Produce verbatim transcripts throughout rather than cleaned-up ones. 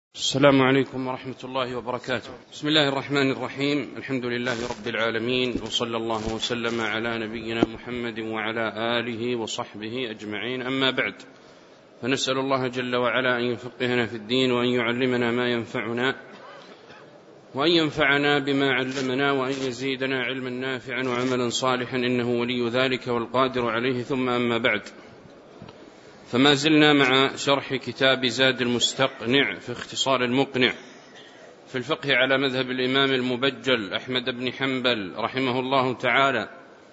السلام عليكم ورحمة الله وبركاته. بسم الله الرحمن الرحيم. الحمد لله رب العالمين، وصلى الله وسلم على نبينا محمد وعلى آله وصحبه أجمعين، أما بعد، فنسأل الله جل وعلا أن يفقهنا في الدين، وأن يعلمنا ما ينفعنا، وأن ينفعنا بما علمنا، وأن يزيدنا علما نافعا وعملا صالحا، إنه ولي ذلك والقادر عليه. ثم أما بعد، فما زلنا مع شرح كتاب زاد المستقنع في اختصار المقنع في الفقه على مذهب الإمام المبجل أحمد بن حنبل رحمه الله تعالى،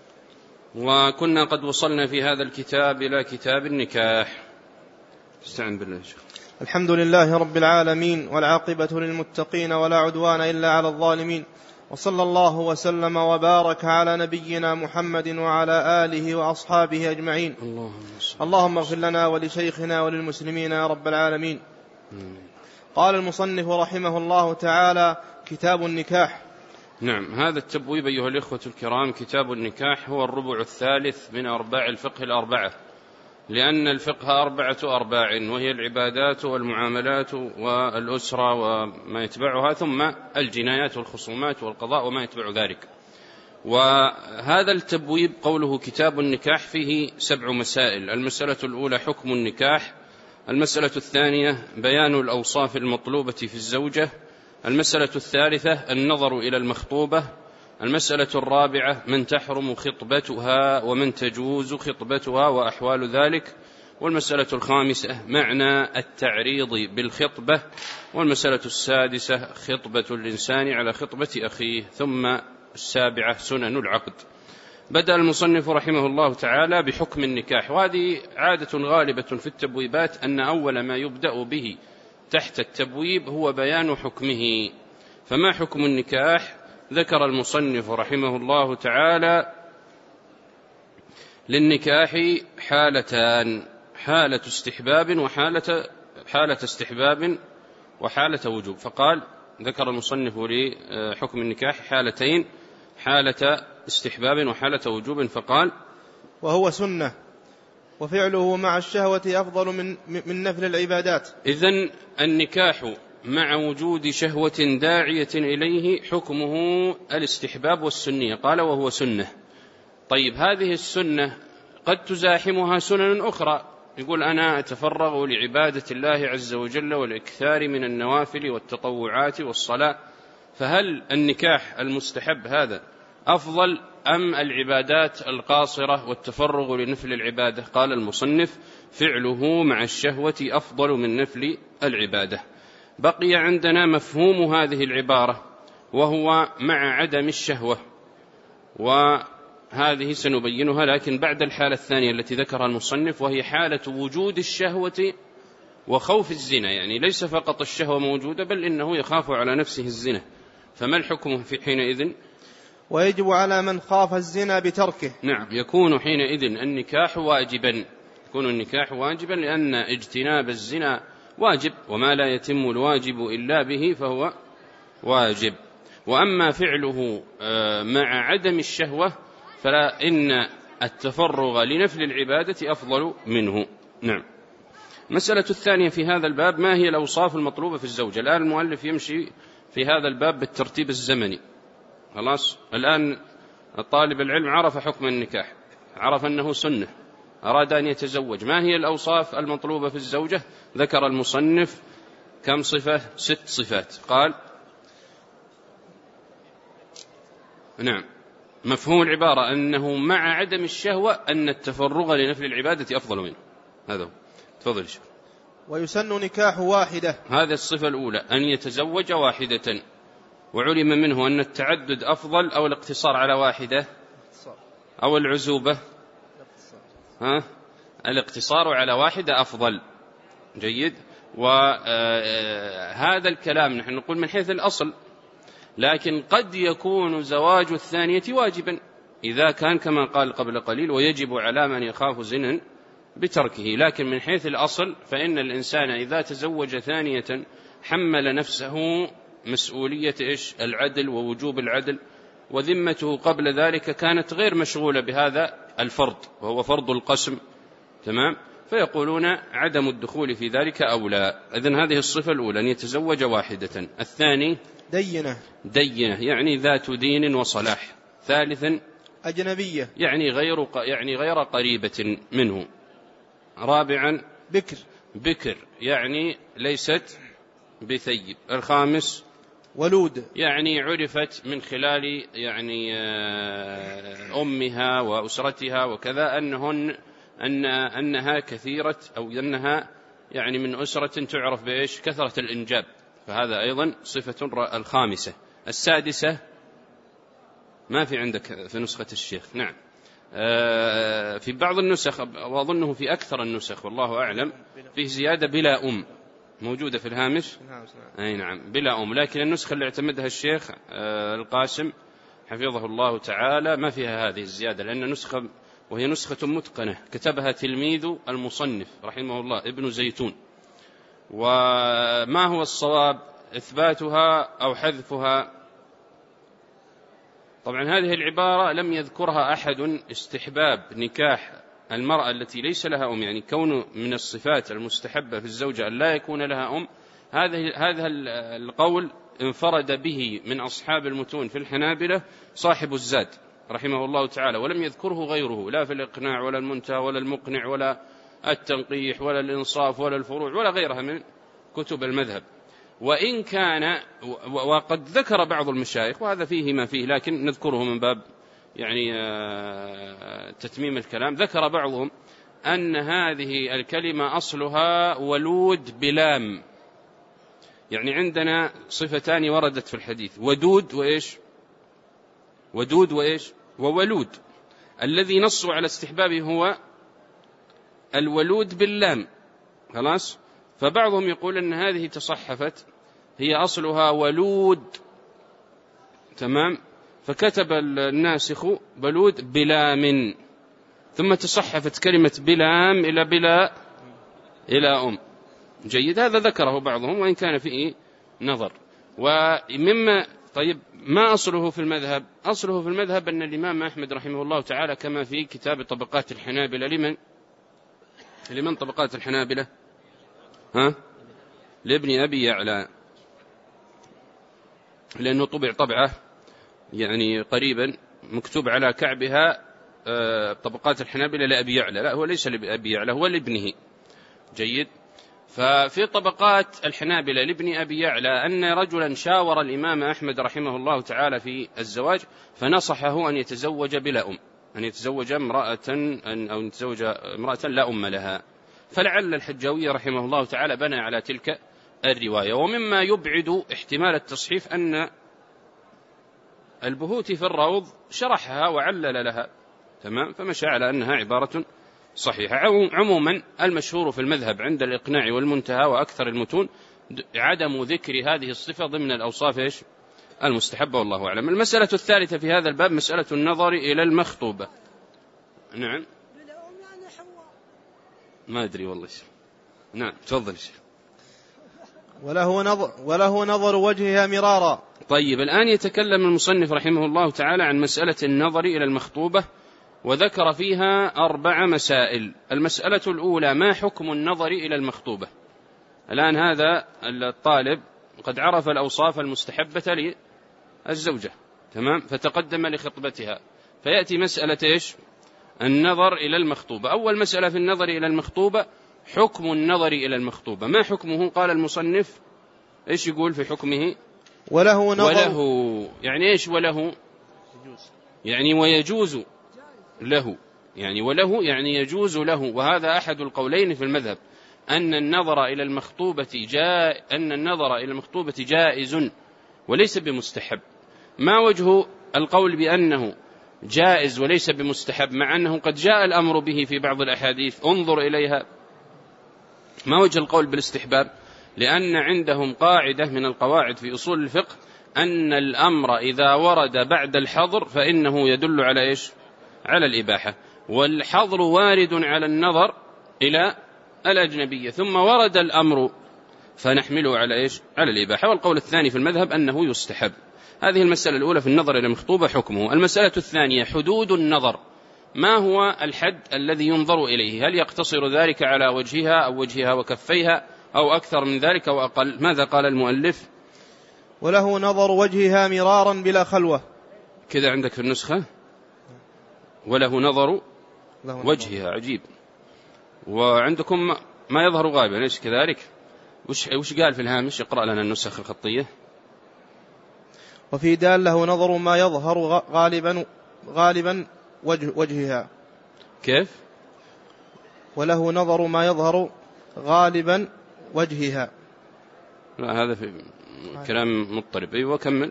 وكنا قد وصلنا في هذا الكتاب إلى كتاب النكاح. استعن بالله. الحمد لله رب العالمين، والعاقبة للمتقين، ولا عدوان إلا على الظالمين، وصلى الله وسلم وبارك على نبينا محمد وعلى آله وأصحابه أجمعين. اللهم اغفر لنا ولشيخنا وللمسلمين يا رب العالمين. قال المصنف رحمه الله تعالى: كتاب النكاح. نعم، هذا التبويب أيها الإخوة الكرام، كتاب النكاح هو الربع الثالث من أرباع الفقه الأربعة، لأن الفقه أربعة أرباع، وهي العبادات والمعاملات والأسرة وما يتبعها، ثم الجنايات والخصومات والقضاء وما يتبع ذلك. وهذا التبويب قوله كتاب النكاح فيه سبع مسائل. المسألة الأولى حكم النكاح، المسألة الثانية بيان الأوصاف المطلوبة في الزوجة، المسألة الثالثة النظر إلى المخطوبة، المسألة الرابعة من تحرم خطبتها ومن تجوز خطبتها وأحوال ذلك، والمسألة الخامسة معنى التعريض بالخطبة، والمسألة السادسة خطبة الإنسان على خطبة أخيه، ثم السابعة سنن العقد. بدأ المصنف رحمه الله تعالى بحكم النكاح، وهذه عادة غالبة في التبويبات أن أول ما يبدأ به تحت التبويب هو بيان حكمه. فما حكم النكاح؟ ذكر المصنف رحمه الله تعالى للنكاح حالتان: حالة استحباب وحالة حالة استحباب وحالة وجوب. فقال ذكر المصنف لحكم النكاح حالتين: حالة استحباب وحالة وجوب. فقال: وهو سنة، وفعله مع الشهوة أفضل من من نفل العبادات. إذن النكاح مع وجود شهوة داعية إليه حكمه الاستحباب والسنية. قال: وهو سنة. طيب، هذه السنة قد تزاحمها سنن أخرى، يقول أنا أتفرغ لعبادة الله عز وجل والإكثار من النوافل والتطوعات والصلاة، فهل النكاح المستحب هذا أفضل أم العبادات القاصرة والتفرغ لنفل العبادة؟ قال المصنف: فعله مع الشهوة أفضل من نفل العبادة. بقي عندنا مفهوم هذه العبارة، وهو مع عدم الشهوة، وهذه سنبينها لكن بعد الحالة الثانية التي ذكرها المصنف، وهي حالة وجود الشهوة وخوف الزنا. يعني ليس فقط الشهوة موجودة، بل إنه يخاف على نفسه الزنا. فما الحكم في حينئذ؟ ويجب على من خاف الزنا بتركه. نعم، يكون حينئذ النكاح واجبا، يكون النكاح واجبا، لأن اجتناب الزنا واجب، وما لا يتم الواجب إلا به فهو واجب. وأما فعله مع عدم الشهوة فلا، إن التفرغ لنفل العبادة أفضل منه. نعم. مسألة الثانية في هذا الباب: ما هي الأوصاف المطلوبة في الزوجة؟ الآن المؤلف يمشي في هذا الباب بالترتيب الزمني. خلاص، الآن الطالب العلم عرف حكم النكاح، عرف أنه سنة، أراد أن يتزوج. ما هي الأوصاف المطلوبة في الزوجة؟ ذكر المصنف كم صفة؟ ست صفات. قال: نعم، مفهوم العبارة أنه مع عدم الشهوة أن التفرغ لنفل العبادة أفضل منه. هذا هو. تفضل شيخ. ويسن نكاح واحدة. هذه الصفة الأولى، أن يتزوج واحدة. وعلم منه أن التعدد أفضل أو الاقتصار على واحدة أو العزوبة. ها؟ الاقتصار على واحدة أفضل. جيد. وهذا الكلام نحن نقول من حيث الأصل، لكن قد يكون زواج الثانية واجبا إذا كان كما قال قبل قليل: ويجب على من يخاف زنا بتركه. لكن من حيث الأصل فإن الإنسان إذا تزوج ثانية حمل نفسه مسؤولية إيش؟ العدل ووجوب العدل، وذمته قبل ذلك كانت غير مشغولة بهذا الفرض، وهو فرض القسم. تمام. فيقولون عدم الدخول في ذلك أولى. إذن هذه الصفة الأولى أن يتزوج واحدة. الثاني دينة دينة يعني ذات دين وصلاح. ثالثا أجنبية يعني غير يعني غير قريبة منه. رابعا بكر بكر يعني ليست بثيب. الخامس ولود يعني عرفت من خلال يعني أمها وأسرتها وكذا أنهن أن أنها كثيرة أو أنها يعني من أسرة تعرف بإيش كثرة الإنجاب، فهذا أيضا صفة الخامسة. السادسة ما في عندك في نسخة الشيخ. نعم في بعض النسخ وأظنه في أكثر النسخ والله أعلم فيه زيادة بلا أم موجودة في الهامش. أي نعم بلا أم، لكن النسخة اللي اعتمدها الشيخ القاسم حفظه الله تعالى ما فيها هذه الزيادة، لأن نسخة وهي نسخة متقنة كتبها تلميذ المصنف رحمه الله ابن زيتون. وما هو الصواب إثباتها أو حذفها؟ طبعا هذه العبارة لم يذكرها أحد استحباب نكاح المرأة التي ليس لها أم، يعني كون من الصفات المستحبة في الزوجة أن لا يكون لها أم. هذا هذا القول انفرد به من أصحاب المتون في الحنابلة صاحب الزاد رحمه الله تعالى، ولم يذكره غيره لا في الإقناع ولا المنتهى ولا المقنع ولا التنقيح ولا الإنصاف ولا الفروع ولا غيرها من كتب المذهب. وإن كان وقد ذكر بعض المشايخ وهذا فيه ما فيه، لكن نذكره من باب يعني تتميم الكلام. ذكر بعضهم أن هذه الكلمة أصلها ولود بلام، يعني عندنا صفتان وردت في الحديث ودود وإيش ودود وإيش وولود. الذي نصوا على استحبابه هو الولود باللام خلاص. فبعضهم يقول أن هذه تصحفت هي أصلها ولود تمام، فكتب الناسخ بلود بلام ثم تصحفت كلمة بلام إلى بلا إلى أم. جيد، هذا ذكره بعضهم وإن كان فيه نظر. ومما طيب ما أصله في المذهب؟ أصله في المذهب أن الإمام أحمد رحمه الله تعالى كما في كتاب طبقات الحنابلة لمن لمن طبقات الحنابلة ها لابن أبي يعلى، لأنه طبع طبعة يعني قريبا مكتوب على كعبها طبقات الحنابلة لأبي يعلى، لا هو ليس لأبي يعلى هو لابنه. جيد. ففي طبقات الحنابلة لابن أبي يعلى أن رجلا شاور الإمام أحمد رحمه الله تعالى في الزواج فنصحه أن يتزوج بلا أم، أن يتزوج امرأة أو أن يتزوج امرأة لا أم لها. فلعل الحجاوي رحمه الله تعالى بنى على تلك الرواية. ومما يبعد احتمال التصحيف أن البهوتي في الروض شرحها وعلل لها تمام، فمشى على أنها عبارة صحيحة. عموما المشهور في المذهب عند الإقناع والمنتهى وأكثر المتون عدم ذكر هذه الصفة ضمن الأوصاف إيش المستحبة والله أعلم. المسألة الثالثة في هذا الباب مسألة النظر إلى المخطوبة. نعم ما أدري والله. نعم تفضل شيخ. وله نظر, وله نظر وجهها مرارا. طيب الآن يتكلم المصنف رحمه الله تعالى عن مسألة النظر إلى المخطوبة وذكر فيها أربع مسائل. المسألة الأولى ما حكم النظر إلى المخطوبة؟ الآن هذا الطالب قد عرف الأوصاف المستحبة للزوجة تمام، فتقدم لخطبتها، فيأتي مسألة إيش النظر إلى المخطوبة. أول مسألة في النظر إلى المخطوبة حكم النظر إلى المخطوبة. ما حكمه؟ قال المصنف إيش يقول في حكمه؟ وله نظر. وله يعني إيش وله؟ يعني ويجوز له، يعني وله يعني يجوز له. وهذا أحد القولين في المذهب أن النظر إلى المخطوبة جاء أن النظر إلى المخطوبة جائز وليس بمستحب. ما وجه القول بأنه جائز وليس بمستحب مع أنه قد جاء الأمر به في بعض الأحاديث؟ انظر إليها. ما وجه القول بالاستحباب؟ لأن عندهم قاعدة من القواعد في أصول الفقه أن الأمر إذا ورد بعد الحظر فإنه يدل على إيش على الإباحة، والحظر وارد على النظر إلى الأجنبية ثم ورد الأمر فنحمله على إيش على الإباحة. والقول الثاني في المذهب أنه يستحب. هذه المسألة الأولى في النظر إلى المخطوبة حكمه. المسألة الثانية حدود النظر. ما هو الحد الذي ينظر إليه؟ هل يقتصر ذلك على وجهها أو وجهها وكفيها أو أكثر من ذلك أو أقل؟ ماذا قال المؤلف؟ وله نظر وجهها مرارا بلا خلوة. كذا عندك في النسخة وله نظر وجهها، عجيب. وعندكم ما يظهر غالبا، ليش كذلك؟ وش, وش قال في الهامش؟ اقرأ لنا النسخ الخطية. وفي دال له نظر ما يظهر غالبا غالبا وجه وجهها. كيف؟ وله نظر ما يظهر غالبا وجهها. لا هذا في كلام مضطرب. أيوة وكمل.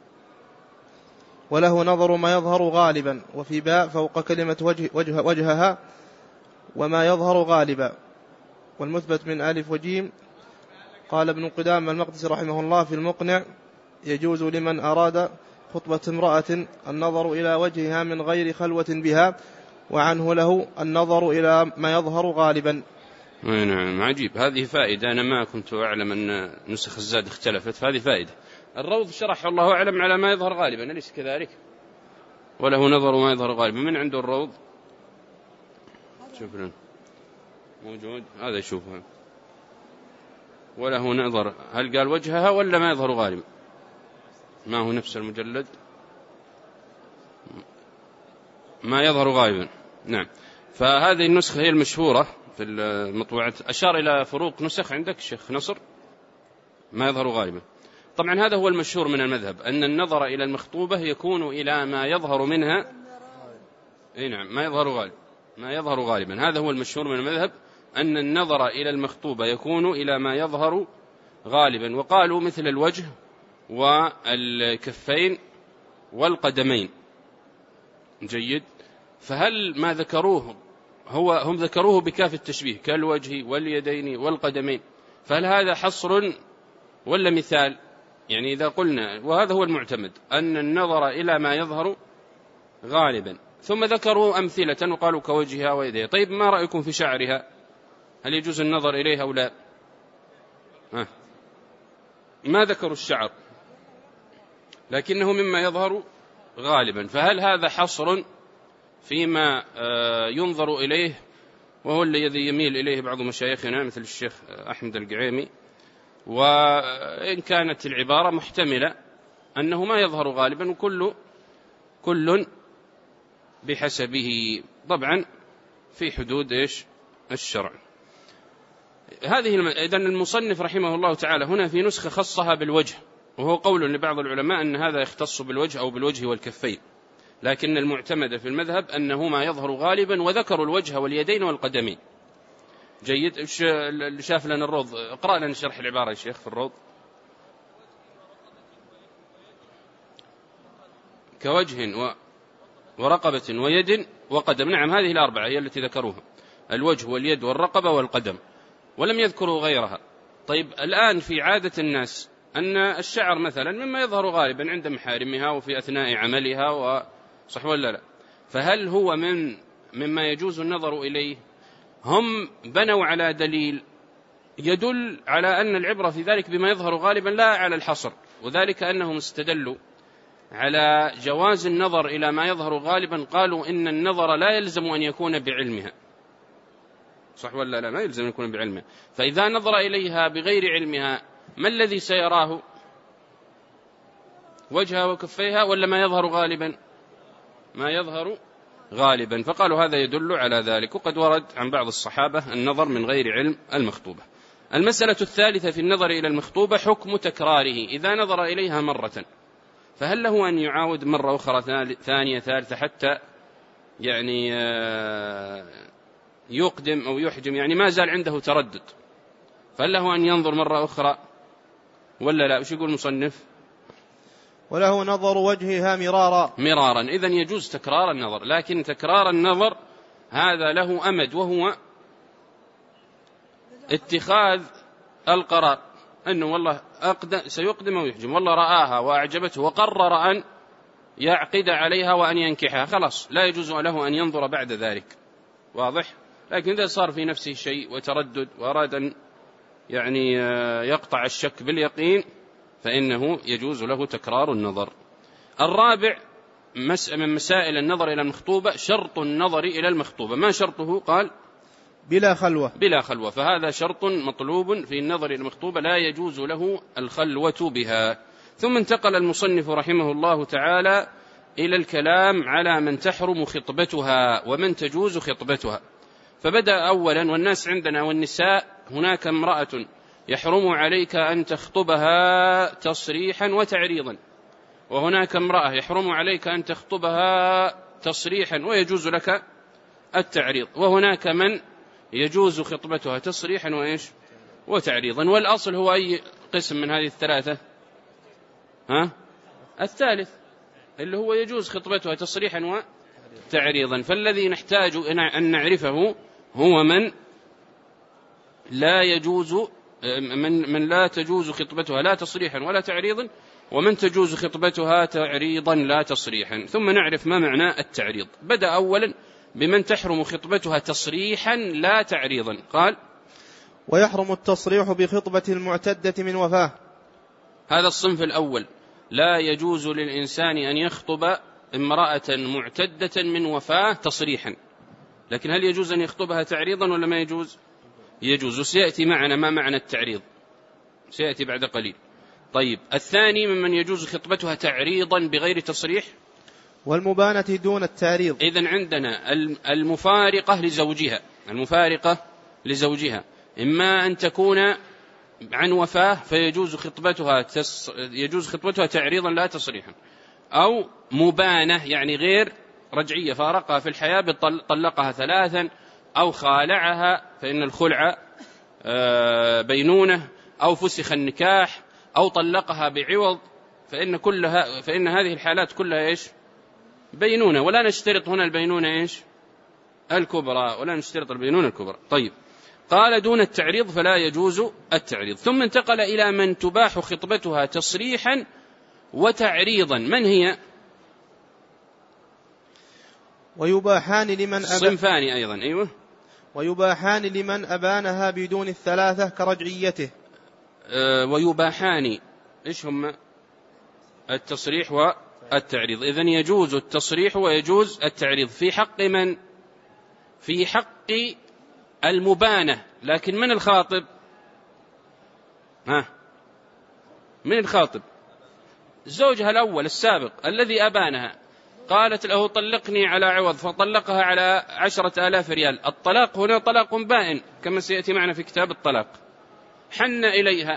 وله نظر ما يظهر غالبا، وفي باء فوق كلمة وجه وجه وجهها وما يظهر غالبا. والمثبت من ألف وجيم. قال ابن قدامة المقدسي رحمه الله في المقنع: يجوز لمن أراد خطبة امرأة النظر إلى وجهها من غير خلوة بها، وعنه له النظر إلى ما يظهر غالبا. نعم عجيب، هذه فائدة أنا ما كنت أعلم أن نسخ الزاد اختلفت، فهذه فائدة. الروض شرح الله أعلم على ما يظهر غالبا، أليس كذلك؟ وله نظر ما يظهر غالبا. من عنده الروض؟ شوف لنا موجود هذا، يشوفها. وله نظر، هل قال وجهها ولا ما يظهر غالبا؟ ما هو نفس المجلد؟ ما يظهر غالبا. نعم. فهذه النسخة هي المشهورة في المطبوعات. أشار إلى فروق نسخ عندك شيخ نصر. ما يظهر غالبا. طبعا هذا هو المشهور من المذهب، أن النظر إلى المخطوبة يكون إلى ما يظهر منها. أي نعم، ما يظهر غالبا، ما يظهر غالبا. هذا هو المشهور من المذهب، أن النظر إلى المخطوبة يكون إلى ما يظهر غالبا. وقالوا مثل الوجه والكفين والقدمين. جيد. فهل ما ذكروه هو هم ذكروه بكاف التشبيه كالوجه واليدين والقدمين، فهل هذا حصر ولا مثال؟ يعني إذا قلنا، وهذا هو المعتمد، أن النظر إلى ما يظهر غالبا، ثم ذكروا أمثلة وقالوا كوجهها ويديها. طيب ما رأيكم في شعرها؟ هل يجوز النظر إليها أو لا؟ آه. ما ذكروا الشعر، لكنه مما يظهر غالبا. فهل هذا حصر فيما ينظر إليه، وهو الذي يميل إليه بعض مشايخنا مثل الشيخ أحمد القعيمي؟ وإن كانت العبارة محتملة أنه ما يظهر غالبا، وكل كل بحسبه، طبعا في حدود إيش الشرع. هذه إذن المصنف رحمه الله تعالى هنا في نسخة خصها بالوجه، وهو قول لبعض العلماء أن هذا يختص بالوجه أو بالوجه والكفين، لكن المعتمد في المذهب أنه ما يظهر غالبا، وذكروا الوجه واليدين والقدمين. جيد. اللي شاف لنا الروض اقرأ لنا شرح العبارة يا شيخ في الروض. كوجه ورقبة ويد وقدم. نعم، هذه الأربعة هي التي ذكروها، الوجه واليد والرقبة والقدم، ولم يذكروا غيرها. طيب الآن في عادة الناس أن الشعر مثلا مما يظهر غالبا عند محارمها وفي أثناء عملها، وصح ولا لا؟ فهل هو من مما يجوز النظر إليه؟ هم بنوا على دليل يدل على أن العبرة في ذلك بما يظهر غالبا لا على الحصر، وذلك أنهم استدلوا على جواز النظر إلى ما يظهر غالبا. قالوا إن النظر لا يلزم أن يكون بعلمها، صح ولا لا؟ ما يلزم أن يكون بعلمها. فإذا نظر إليها بغير علمها ما الذي سيراه؟ وجهها وكفيها ولا ما يظهر غالبا؟ ما يظهر غالبا. فقالوا هذا يدل على ذلك. وقد ورد عن بعض الصحابة النظر من غير علم المخطوبة. المسألة الثالثة في النظر إلى المخطوبة حكم تكراره. إذا نظر إليها مرة فهل له أن يعاود مرة أخرى ثانية ثالثة حتى يعني يقدم أو يحجم، يعني ما زال عنده تردد، فهل له أن ينظر مرة أخرى ولا لا؟ وش يقول المصنف؟ وله نظر وجهها مرارا. مرارا، إذن يجوز تكرار النظر، لكن تكرار النظر هذا له أمد، وهو اتخاذ القرار أنه والله أقدم سيقدم أو يحجم، والله رآها وأعجبته وقرر أن يعقد عليها وأن ينكحها، خلاص لا يجوز له أن ينظر بعد ذلك. واضح؟ لكن إذا صار في نفسه شيء وتردد وأراد أن يعني يقطع الشك باليقين فإنه يجوز له تكرار النظر. الرابع من مسائل النظر إلى المخطوبة شرط النظر إلى المخطوبة. ما شرطه؟ قال بلا خلوة. بلا خلوة، فهذا شرط مطلوب في النظر إلى المخطوبة لا يجوز له الخلوة بها. ثم انتقل المصنف رحمه الله تعالى إلى الكلام على من تحرم خطبتها ومن تجوز خطبتها. فبدأ أولا: والناس عندنا والنساء هناك امرأة يحرم عليك أن تخطبها تصريحا وتعريضا، وهناك امرأة يحرم عليك أن تخطبها تصريحا ويجوز لك التعريض، وهناك من يجوز خطبتها تصريحا وإيش وتعريضا. والأصل هو أي قسم من هذه الثلاثة؟ ها؟ الثالث، اللي هو يجوز خطبتها تصريحا وتعريضا. فالذي نحتاج أن نعرفه هو من لا يجوز من, من لا تجوز خطبتها لا تصريحا ولا تعريضا، ومن تجوز خطبتها تعريضا لا تصريحا. ثم نعرف ما معنى التعريض. بدأ أولا بمن تحرم خطبتها تصريحا لا تعريضا. قال: ويحرم التصريح بخطبة المعتدة من وفاة. هذا الصنف الأول، لا يجوز للإنسان أن يخطب امرأة معتدة من وفاة تصريحا. لكن هل يجوز أن يخطبها تعريضا ولا ما يجوز؟ يجوز، وسيأتي معنا ما معنى التعريض، سيأتي بعد قليل. طيب، الثاني ممن يجوز خطبتها تعريضا بغير تصريح، والمبانة دون التعريض. إذن عندنا المفارقة لزوجها، المفارقة لزوجها إما أن تكون عن وفاة فيجوز خطبتها تس يجوز خطبتها تعريضا لا تصريحا، أو مبانة يعني غير رجعية، فارقها في الحياة طلقها ثلاثا، أو خالعها فإن الخلع بينونة، أو فسخ النكاح، أو طلقها بعوض، فإن كلها فإن هذه الحالات كلها إيش؟ بينونة. ولا نشترط هنا البينونة إيش؟ الكبرى، ولا نشترط البينونة الكبرى. طيب، قال دون التعريض فلا يجوز التعريض. ثم انتقل إلى من تباح خطبتها تصريحا وتعريضا. من هي؟ ويباحان لمن أب... صنفان أيضا. أيوة. ويباحان لمن أبانها بدون الثلاثة كرجعيته. أه ويباحان إيش هم؟ التصريح والتعريض. إذن يجوز التصريح ويجوز التعريض في حق من؟ في حق المبانة. لكن من الخاطب؟ ها؟ من الخاطب؟ زوجها الأول السابق الذي أبانها، قالت له طلقني على عوض فطلقها على عشرة آلاف ريال. الطلاق هنا طلاق بائن كما سيأتي معنا في كتاب الطلاق. حن إليها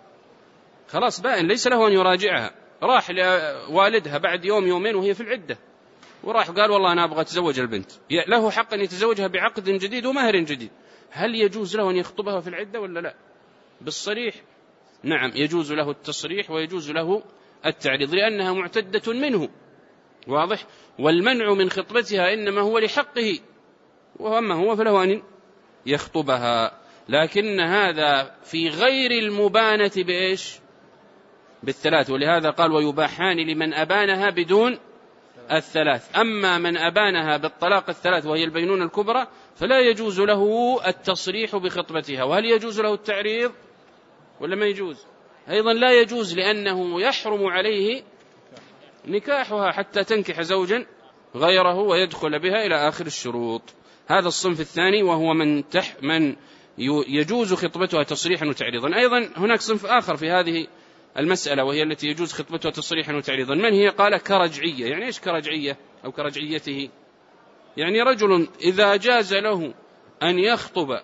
خلاص بائن، ليس له أن يراجعها. راح لوالدها بعد يوم يومين وهي في العدة، وراح قال والله أنا أبغى أتزوج البنت، له حق أن يتزوجها بعقد جديد ومهر جديد. هل يجوز له أن يخطبها في العدة ولا لا؟ بالصريح نعم، يجوز له التصريح ويجوز له التعريض لأنها معتدة منه، واضح. والمنع من خطبتها إنما هو لحقه، وأما هو فله أن يخطبها. لكن هذا في غير المبانة بإيش؟ بالثلاث. ولهذا قال ويباحان لمن أبانها بدون الثلاث. أما من أبانها بالطلاق الثلاث وهي البينونة الكبرى فلا يجوز له التصريح بخطبتها. وهل يجوز له التعريض ولا ما يجوز؟ أيضا لا يجوز، لأنه يحرم عليه نكاحها حتى تنكح زوجا غيره ويدخل بها إلى آخر الشروط. هذا الصنف الثاني، وهو من تح من يجوز خطبتها تصريحا وتعريضا. أيضا هناك صنف آخر في هذه المسألة وهي التي يجوز خطبتها تصريحا وتعريضا. من هي؟ قال كرجعية. يعني إيش كرجعية أو كرجعيته؟ يعني رجل إذا جاز له أن يخطب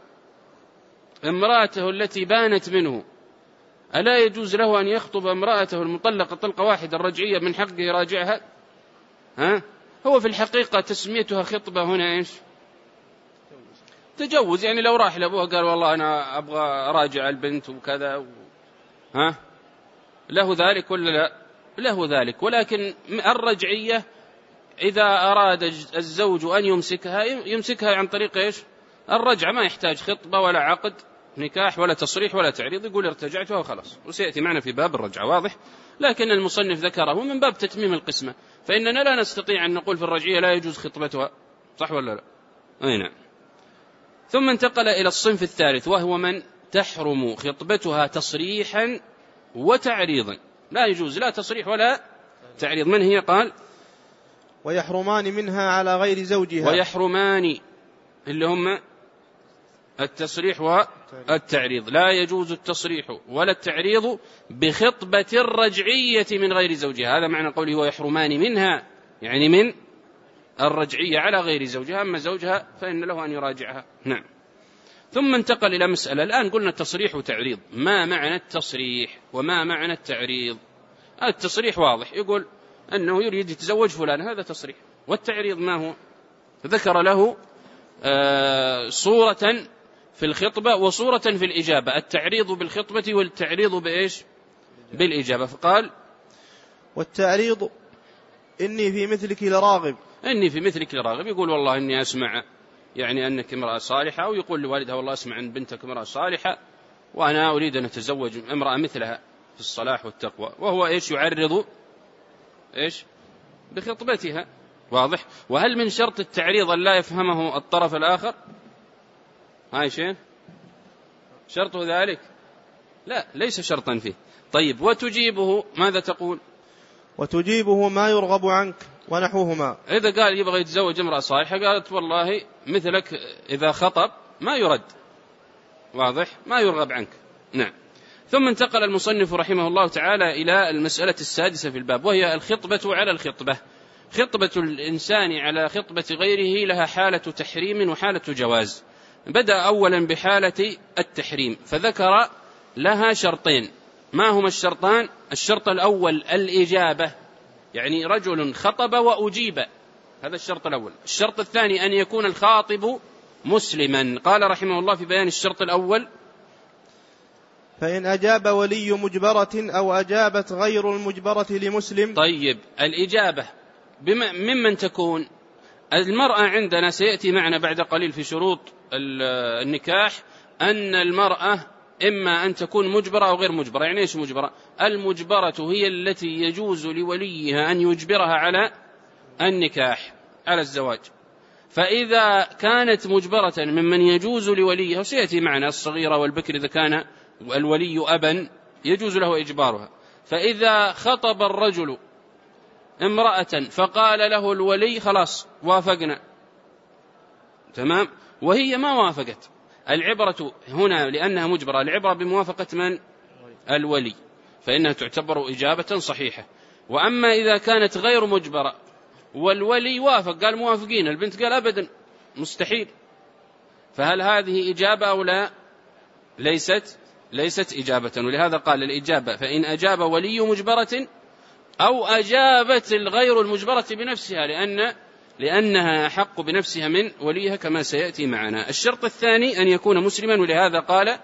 امرأته التي بانت منه، ألا يجوز له أن يخطب امرأته المطلقة طلقة واحدة الرجعية من حقه يراجعها؟ ها؟ هو في الحقيقة تسميتها خطبة هنا إيش؟ تجوز. يعني لو راح لأبوها قال والله أنا أبغى أراجع البنت وكذا و... ها؟ له ذلك ولا لا؟ له ذلك. ولكن الرجعية إذا أراد الزوج أن يمسكها يمسكها عن طريق إيش؟ الرجعة، ما يحتاج خطبة ولا عقد نكاح ولا تصريح ولا تعريض، يقول ارتجعتها وخلاص، وسيأتي معنا في باب الرجعة، واضح. لكن المصنف ذكره من باب تتميم القسمة، فإننا لا نستطيع أن نقول في الرجعية لا يجوز خطبتها، صح ولا لا؟ أي نعم. ثم انتقل إلى الصنف الثالث، وهو من تحرم خطبتها تصريحا وتعريضا. لا يجوز لا تصريح ولا تعريض. من هي؟ قال ويحرمان منها على غير زوجها. ويحرمان اللي هم التصريح والتعريض. لا يجوز التصريح ولا التعريض بخطبة الرجعية من غير زوجها. هذا معنى قوله ويحرمان منها، يعني من الرجعية على غير زوجها، أما زوجها فإن له أن يراجعها. نعم. ثم انتقل إلى مسألة. الآن قلنا تصريح وتعريض، ما معنى التصريح وما معنى التعريض؟ التصريح واضح، يقول أنه يريد يتزوج فلان، هذا تصريح. والتعريض ما هو؟ ذكر له آه صورة في الخطبة وصورة في الإجابة، التعريض بالخطبة والتعريض بإيش؟ بالإجابة. فقال والتعريض إني في مثلك لراغب. إني في مثلك لراغب، يقول والله إني أسمع يعني أنك امرأة صالحة، أو يقول لوالدها والله أسمع أن بنتك امرأة صالحة وأنا أريد أن أتزوج امرأة مثلها في الصلاح والتقوى، وهو إيش؟ يعرض إيش؟ بخطبتها. واضح. وهل من شرط التعريض أن لا يفهمه الطرف الآخر؟ هاي شيء شرطه ذلك؟ لا، ليس شرطا فيه. طيب، وتجيبه ماذا تقول؟ وتجيبه ما يرغب عنك ونحوهما. إذا قال يبغى يتزوج امرأة صالحة، قالت والله مثلك إذا خطب ما يرد. واضح، ما يرغب عنك. نعم. ثم انتقل المصنف رحمه الله تعالى إلى المسألة السادسة في الباب، وهي الخطبة على الخطبة. خطبة الإنسان على خطبة غيره لها حالة تحريم وحالة جواز. بدأ أولا بحالة التحريم، فذكر لها شرطين. ما هما الشرطان؟ الشرط الأول الإجابة، يعني رجل خطب وأجيب، هذا الشرط الأول. الشرط الثاني أن يكون الخاطب مسلما. قال رحمه الله في بيان الشرط الأول: فإن أجاب ولي مجبرة أو أجابت غير المجبرة لمسلم. طيب، الإجابة ممن تكون؟ المرأة عندنا سيأتي معنا بعد قليل في شروط النكاح أن المرأة إما أن تكون مجبرة أو غير مجبرة. يعني إيش مجبرة؟ المجبرة هي التي يجوز لوليها أن يجبرها على النكاح، على الزواج. فإذا كانت مجبرة ممن يجوز لوليها، وسيأتي معنا الصغيرة والبكر إذا كان الولي أبا يجوز له إجبارها. فإذا خطب الرجل امرأة فقال له الولي خلاص وافقنا، تمام، وهي ما وافقت، العبرة هنا لأنها مجبرة، العبرة بموافقة من؟ الولي، فإنها تعتبر إجابة صحيحة. وأما إذا كانت غير مجبرة والولي وافق، قال موافقين، البنت قال أبدا مستحيل، فهل هذه إجابة أو لا؟ ليست ليست إجابة. ولهذا قال الإجابة فإن أجاب ولي مجبرة أو أجابت الغير المجبرة بنفسها، لأن لأنها أحق بنفسها من وليها كما سيأتي معنا. الشرط الثاني أن يكون مسلما، ولهذا قال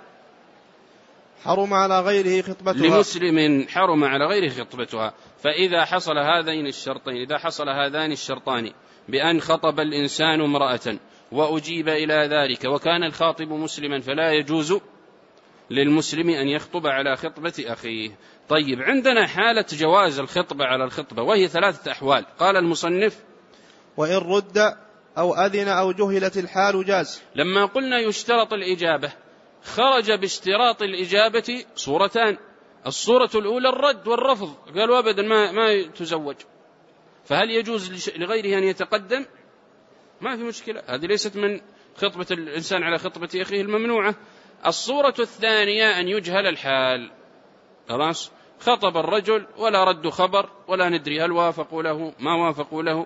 حرم على غيره خطبتها، لمسلم حرم على غيره خطبتها. فإذا حصل هذين الشرطين، إذا حصل هذان الشرطان بأن خطب الإنسان امرأة وأجيب إلى ذلك وكان الخاطب مسلما، فلا يجوز للمسلم أن يخطب على خطبة أخيه. طيب، عندنا حالة جواز الخطبة على الخطبة، وهي ثلاثة أحوال. قال المصنف: وإن رد أو أذن أو جهلت الحال جاز. لما قلنا يشترط الإجابة، خرج باشتراط الإجابة صورتان. الصورة الأولى الرد والرفض، قالوا أبدا ما, ما تزوج، فهل يجوز لغيره أن يتقدم؟ ما في مشكلة، هذه ليست من خطبة الإنسان على خطبة أخيه الممنوعة. الصورة الثانية أن يجهل الحال، خلاص خطب الرجل ولا رد خبر ولا ندري هل وافقوا له ما وافقوا له،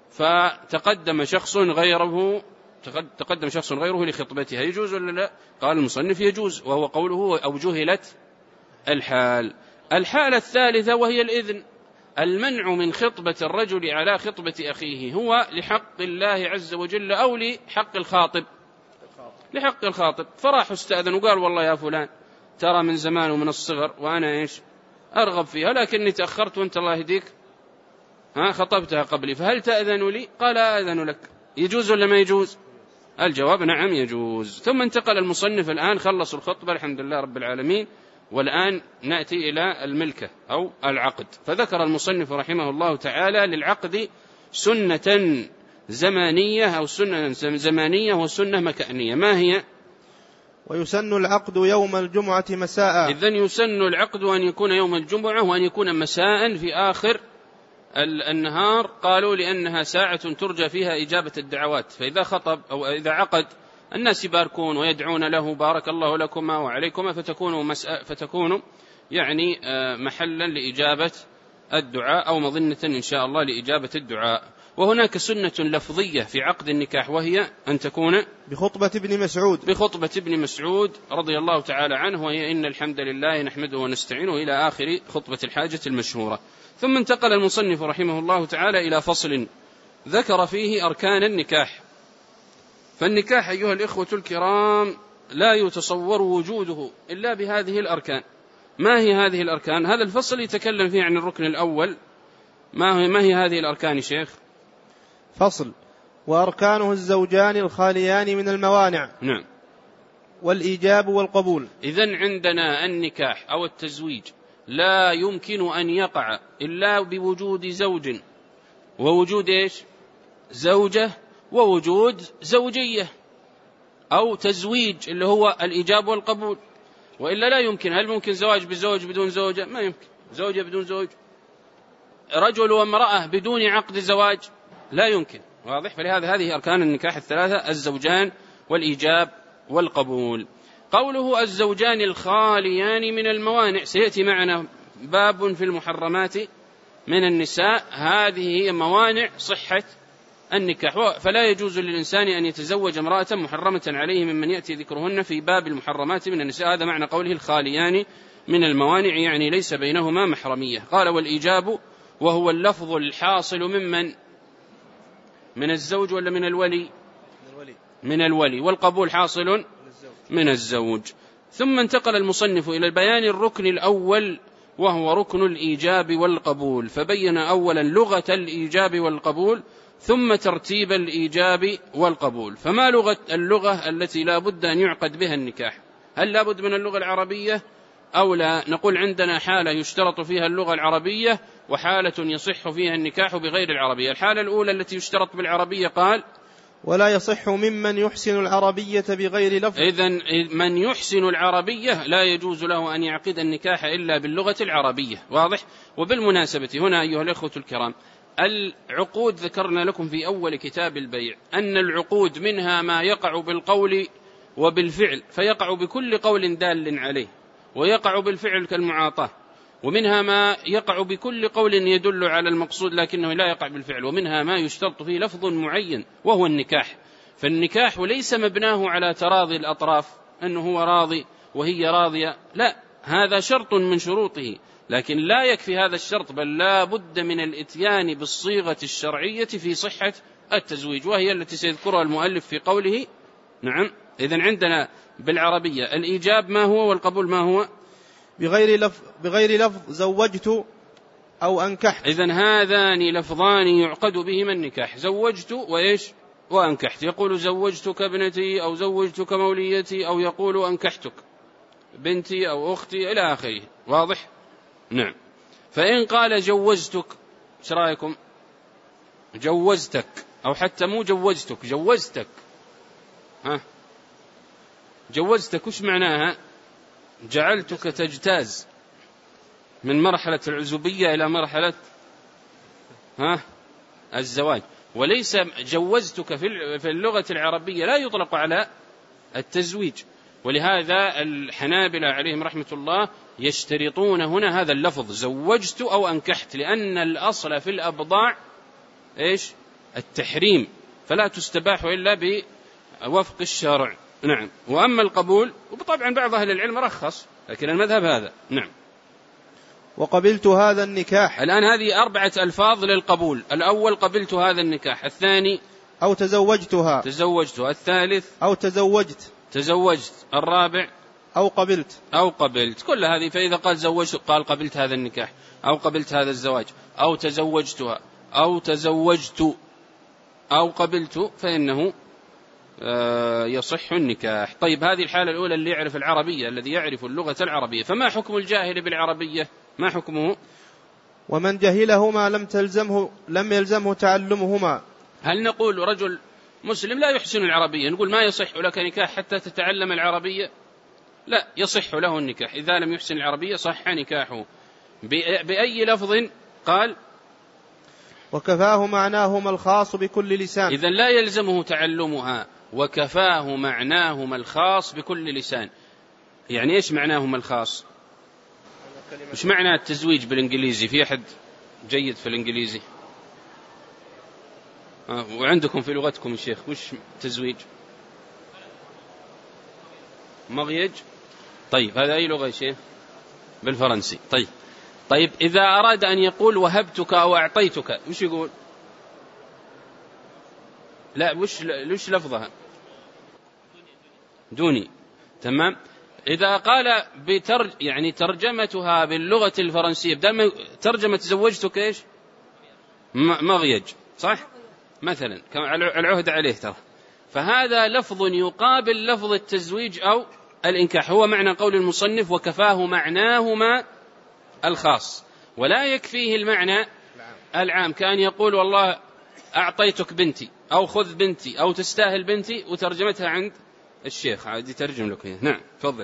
فتقدم شخص غيره تقدم شخص غيره لخطبتها، يجوز ولا لا؟ قال المصنف يجوز، وهو قوله أو جهلت الحال. الحالة الثالثة وهي الإذن، المنع من خطبة الرجل على خطبة أخيه هو لحق الله عز وجل أو لحق الخاطب، لحق الخاطب، فراح استأذن وقال والله يا فلان ترى من زمان ومن الصغر وأنا إيش أرغب فيها، لكني تأخرت وأنت الله يهديك ها خطبتها قبلي، فهل تأذن لي؟ قال أذن لك. يجوز ولا ما يجوز؟ الجواب نعم يجوز. ثم انتقل المصنف الآن، خلص الخطبة الحمد لله رب العالمين، والآن نأتي إلى الملكة أو العقد. فذكر المصنف رحمه الله تعالى للعقد سنة زمانية أو سنة زمانية وسنة مكانية. ما هي؟ ويسن العقد يوم الجمعة مساء. إذن يسن العقد أن يكون يوم الجمعة وأن يكون مساء في آخر النهار؟ قالوا لأنها ساعة ترجى فيها إجابة الدعوات، فإذا خطب أو إذا عقد الناس يباركون ويدعون له بارك الله لكما وعليكما، فتكون مسألة فتكون يعني محلا لإجابة الدعاء أو مظنة إن شاء الله لإجابة الدعاء. وهناك سنة لفظية في عقد النكاح، وهي أن تكون بخطبة ابن مسعود بخطبة ابن مسعود رضي الله تعالى عنه، وهي إن الحمد لله نحمده ونستعينه إلى آخر خطبة الحاجة المشهورة. ثم انتقل المصنف رحمه الله تعالى إلى فصل ذكر فيه أركان النكاح. فالنكاح أيها الإخوة الكرام لا يتصور وجوده إلا بهذه الأركان. ما هي هذه الأركان؟ هذا الفصل يتكلم فيه عن الركن الأول. ما هي, ما هي هذه الأركان شيخ؟ فصل: وأركانه الزوجان الخاليان من الموانع. نعم. والإيجاب والقبول. إذن عندنا النكاح أو التزويج لا يمكن أن يقع إلا بوجود زوج ووجود إيش؟ زوجة ووجود زوجية، أو تزويج اللي هو الإيجاب والقبول، وإلا لا يمكن. هل ممكن زواج بزوج بدون زوجة؟ ما يمكن. زوجة بدون زوج، رجل وامرأة بدون عقد زواج، لا يمكن. واضح؟ فلهذا هذه أركان النكاح الثلاثة: الزوجان والإيجاب والقبول. قوله الزوجان الخاليان من الموانع، سيأتي معنا باب في المحرمات من النساء، هذه هي موانع صحة النكاح، فلا يجوز للإنسان أن يتزوج امرأة محرمة عليه ممن يأتي ذكرهن في باب المحرمات من النساء. هذا معنى قوله الخاليان من الموانع، يعني ليس بينهما محرمية. قال: والإيجاب وهو اللفظ الحاصل ممن من الزوج ولا من الولي؟ من الولي. والقبول حاصل من الزوج. ثم انتقل المصنف إلى البيان الركن الأول وهو ركن الإيجاب والقبول، فبين أولا لغة الإيجاب والقبول ثم ترتيب الإيجاب والقبول. فما لغة اللغة التي لا بد أن يعقد بها النكاح؟ هل لا بد من اللغة العربية أو لا؟ نقول عندنا حالة يشترط فيها اللغة العربية وحالة يصح فيها النكاح بغير العربية. الحالة الأولى التي يشترط بالعربية قال: ولا يصح ممن يحسن العربية بغير لفظ. إذن من يحسن العربية لا يجوز له أن يعقد النكاح إلا باللغة العربية. واضح؟ وبالمناسبة هنا أيها الأخوة الكرام، العقود ذكرنا لكم في أول كتاب البيع أن العقود منها ما يقع بالقول وبالفعل، فيقع بكل قول دال عليه، ويقع بالفعل كالمعاطاة، ومنها ما يقع بكل قول يدل على المقصود لكنه لا يقع بالفعل، ومنها ما يشترط فيه لفظ معين وهو النكاح. فالنكاح ليس مبناه على تراضي الأطراف، أنه هو راضي وهي راضية، لا، هذا شرط من شروطه، لكن لا يكفي هذا الشرط، بل لا بد من الاتيان بالصيغة الشرعية في صحة التزويج، وهي التي سيذكرها المؤلف في قوله. نعم. إذن عندنا بالعربية الإيجاب ما هو والقبول ما هو؟ بغير لفظ, بغير لفظ زوجت أو أنكحت. إذن هذان لفظان يعقد بهما النكاح: زوجت وإيش؟ وأنكحت. يقول زوجتك ابنتي أو زوجتك موليتي، أو يقول أنكحتك بنتي أو أختي إلى آخره. واضح؟ نعم. فإن قال جوزتك، ايش رأيكم؟ جوزتك، أو حتى مو جوزتك، جوزتك. ها، جوزتك وش معناها؟ جعلتك تجتاز من مرحلة العزوبية إلى مرحلة ها الزواج. وليس جوزتك في اللغة العربية لا يطلق على التزويج، ولهذا الحنابلة عليهم رحمة الله يشترطون هنا هذا اللفظ زوجت أو أنكحت، لأن الأصل في الأبضاع إيش؟ التحريم، فلا تستباح إلا بوفق الشرع. نعم. وأما القبول، وطبعا بعض أهل العلم رخص، لكن المذهب هذا. نعم. وقبلت هذا النكاح. الآن هذه أربعة ألفاظ للقبول: الأول قبلت هذا النكاح، الثاني أو تزوجتها، تزوجتها، الثالث أو تزوجت، تزوجت، الرابع أو قبلت، أو قبلت. كل هذه، فإذا قال زوجت قال قبلت هذا النكاح، أو قبلت هذا الزواج، أو تزوجتها، أو تزوجت، أو قبلت، فإنه يصح النكاح. طيب، هذه الحالة الأولى اللي يعرف العربية، الذي يعرف اللغة العربية. فما حكم الجاهل بالعربية؟ ما حكمه؟ ومن جهلهما لم تلزمه لم يلزمه تعلمهما. هل نقول رجل مسلم لا يحسن العربية نقول ما يصح لك نكاح حتى تتعلم العربية؟ لا، يصح له النكاح إذا لم يحسن العربية، صح نكاحه. بأي لفظ؟ قال وكفاه معناهما الخاص بكل لسان. إذن لا يلزمه تعلمها، وكفاه معناهما الخاص بكل لسان. يعني إيش معناهما الخاص؟ مش معنى التزويج بالإنجليزي؟ في أحد جيد في الإنجليزي؟ آه وعندكم في لغتكم الشيخ وش تزويج؟ مغيج. طيب هذا أي لغة يا شيخ؟ بالفرنسي. طيب طيب إذا أراد أن يقول وهبتك أو أعطيتك وش يقول؟ لا وش وش لفظها؟ دوني. تمام. إذا قال بترج يعني ترجمتها باللغة الفرنسية بدل ترجمة زوجتك إيش؟ مغيج، صح؟ مثلا كما العهد عليه ترى. فهذا لفظ يقابل لفظ التزويج أو الإنكاح، هو معنى قول المصنف وكفاه معناهما الخاص، ولا يكفيه المعنى العام، كأن يقول والله أعطيتك بنتي أو خذ بنتي أو تستاهل بنتي، وترجمتها عند الشيخ عادي ترجم لك. نعم تفضل.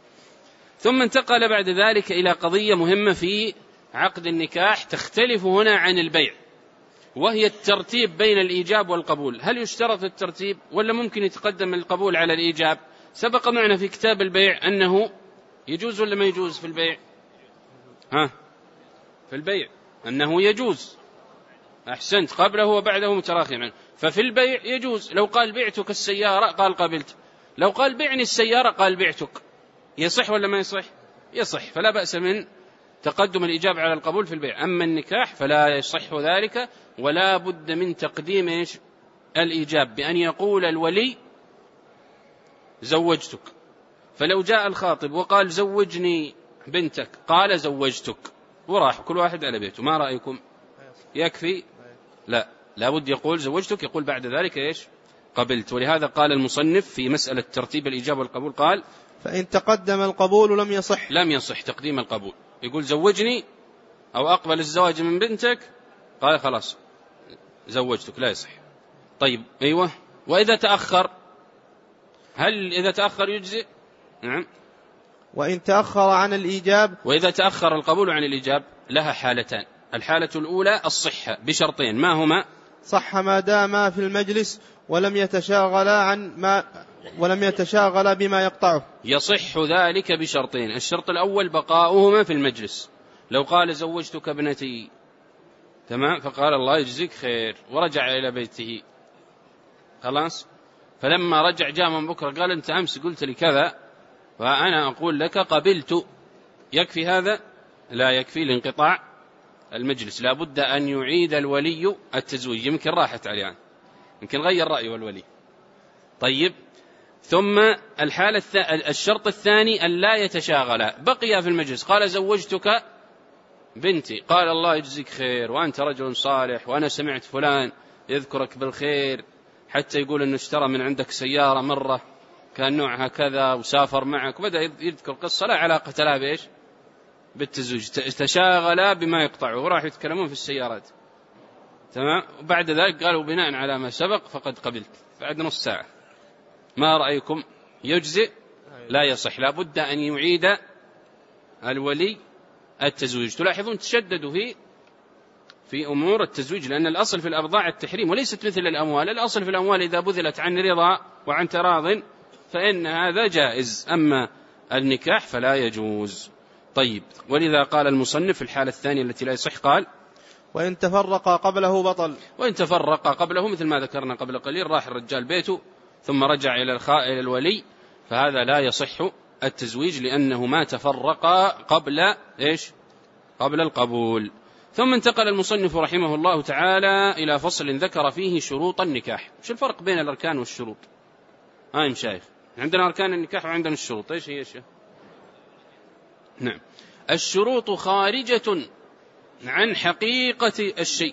ثم انتقل بعد ذلك إلى قضية مهمة في عقد النكاح تختلف هنا عن البيع، وهي الترتيب بين الإيجاب والقبول. هل يشترط الترتيب ولا ممكن يتقدم القبول على الإيجاب؟ سبق معنا في كتاب البيع أنه يجوز ولا ما يجوز في البيع؟ ها في البيع أنه يجوز. أحسنت، قبله وبعده متراخيا. ففي البيع يجوز، لو قال بعتك السيارة قال قبلت، لو قال بعني السيارة قال بعتك. يصح ولا ما يصح؟ يصح، فلا بأس من تقدم الإجابة على القبول في البيع. أما النكاح فلا يصح ذلك، ولا بد من تقديم إيش؟ الإيجاب، بأن يقول الولي زوجتك. فلو جاء الخاطب وقال زوجني بنتك قال زوجتك وراح كل واحد على بيته، ما رأيكم؟ يكفي؟ لا، لابد يقول زوجتك، يقول بعد ذلك إيش؟ قبلت. ولهذا قال المصنف في مسألة ترتيب الإجابة والقبول قال فإن تقدم القبول لم يصح. لم يصح تقديم القبول. يقول زوجني أو أقبل الزواج من بنتك قال خلاص زوجتك، لا يصح. طيب أيوة. وإذا تأخر، هل إذا تأخر يجزئ؟ نعم. وإن تأخر عن الإيجاب، وإذا تأخر القبول عن الإيجاب لها حالتان. الحالة الأولى الصحة بشرطين، ما هما؟ صح ما داما في المجلس ولم يتشاغلا عن ما ولم يتشاغل بما يقطعه. يصح ذلك بشرطين. الشرط الأول بقاؤهما في المجلس. لو قال زوجتك ابنتي تمام، فقال الله يجزيك خير ورجع إلى بيته خلاص، فلما رجع جاء من بكرة قال أنت أمس قلت لي كذا فأنا أقول لك قبلت، يكفي هذا؟ لا يكفي لانقطاع المجلس، لا بد أن يعيد الولي التزويج. يمكن راحت عليه، يمكن غير رأيه الولي. طيب، ثم الحالة الث... الشرط الثاني أن لا يتشاغل، بقي في المجلس قال زوجتك بنتي، قال الله يجزيك خير وأنت رجل صالح وأنا سمعت فلان يذكرك بالخير حتى يقول أنه اشترى من عندك سيارة مرة كان نوعها كذا وسافر معك، وبدأ يذكر قصة لا علاقة لها بإيش؟ بالتزوج. تشاغلا بما يقطعه وراح يتكلمون في السيارات تمام. وبعد ذلك قالوا بناء على ما سبق فقد قبلت بعد نص ساعة. ما رأيكم؟ يجزئ؟ لا يصح، لا بد أن يعيد الولي التزويج. تلاحظون تشددوا في في أمور التزويج، لأن الأصل في الأبضاع التحريم وليست مثل الأموال. الأصل في الأموال إذا بذلت عن رضا وعن تراض فإن هذا جائز، أما النكاح فلا يجوز. طيب، ولذا قال المصنف في الحالة الثانية التي لا يصح قال وإن تفرق قبله بطل. وإن تفرق قبله مثل ما ذكرنا قبل قليل، راح الرجال بيته ثم رجع إلى الخائل الولي، فهذا لا يصح التزويج لأنه ما تفرق قبل إيش؟ قبل القبول. ثم انتقل المصنف رحمه الله تعالى إلى فصل ذكر فيه شروط النكاح. شو الفرق بين الأركان والشروط؟ هاي مشايخ، عندنا أركان النكاح وعندنا الشروط، إيش هي الشيء؟ نعم، الشروط خارجة عن حقيقة الشيء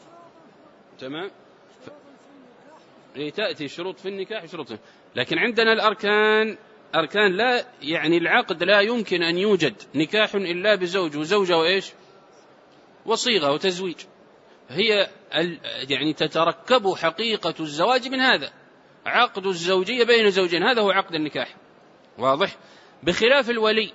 تمام. تأتي شروط في النكاح شروط، لكن عندنا الأركان أركان لا يعني العقد لا يمكن أن يوجد نكاح إلا بزوج وزوجة وإيش وصيغة وتزويج، هي يعني تتركب حقيقة الزواج من هذا، عقد الزوجية بين زوجين، هذا هو عقد النكاح، واضح؟ بخلاف الولي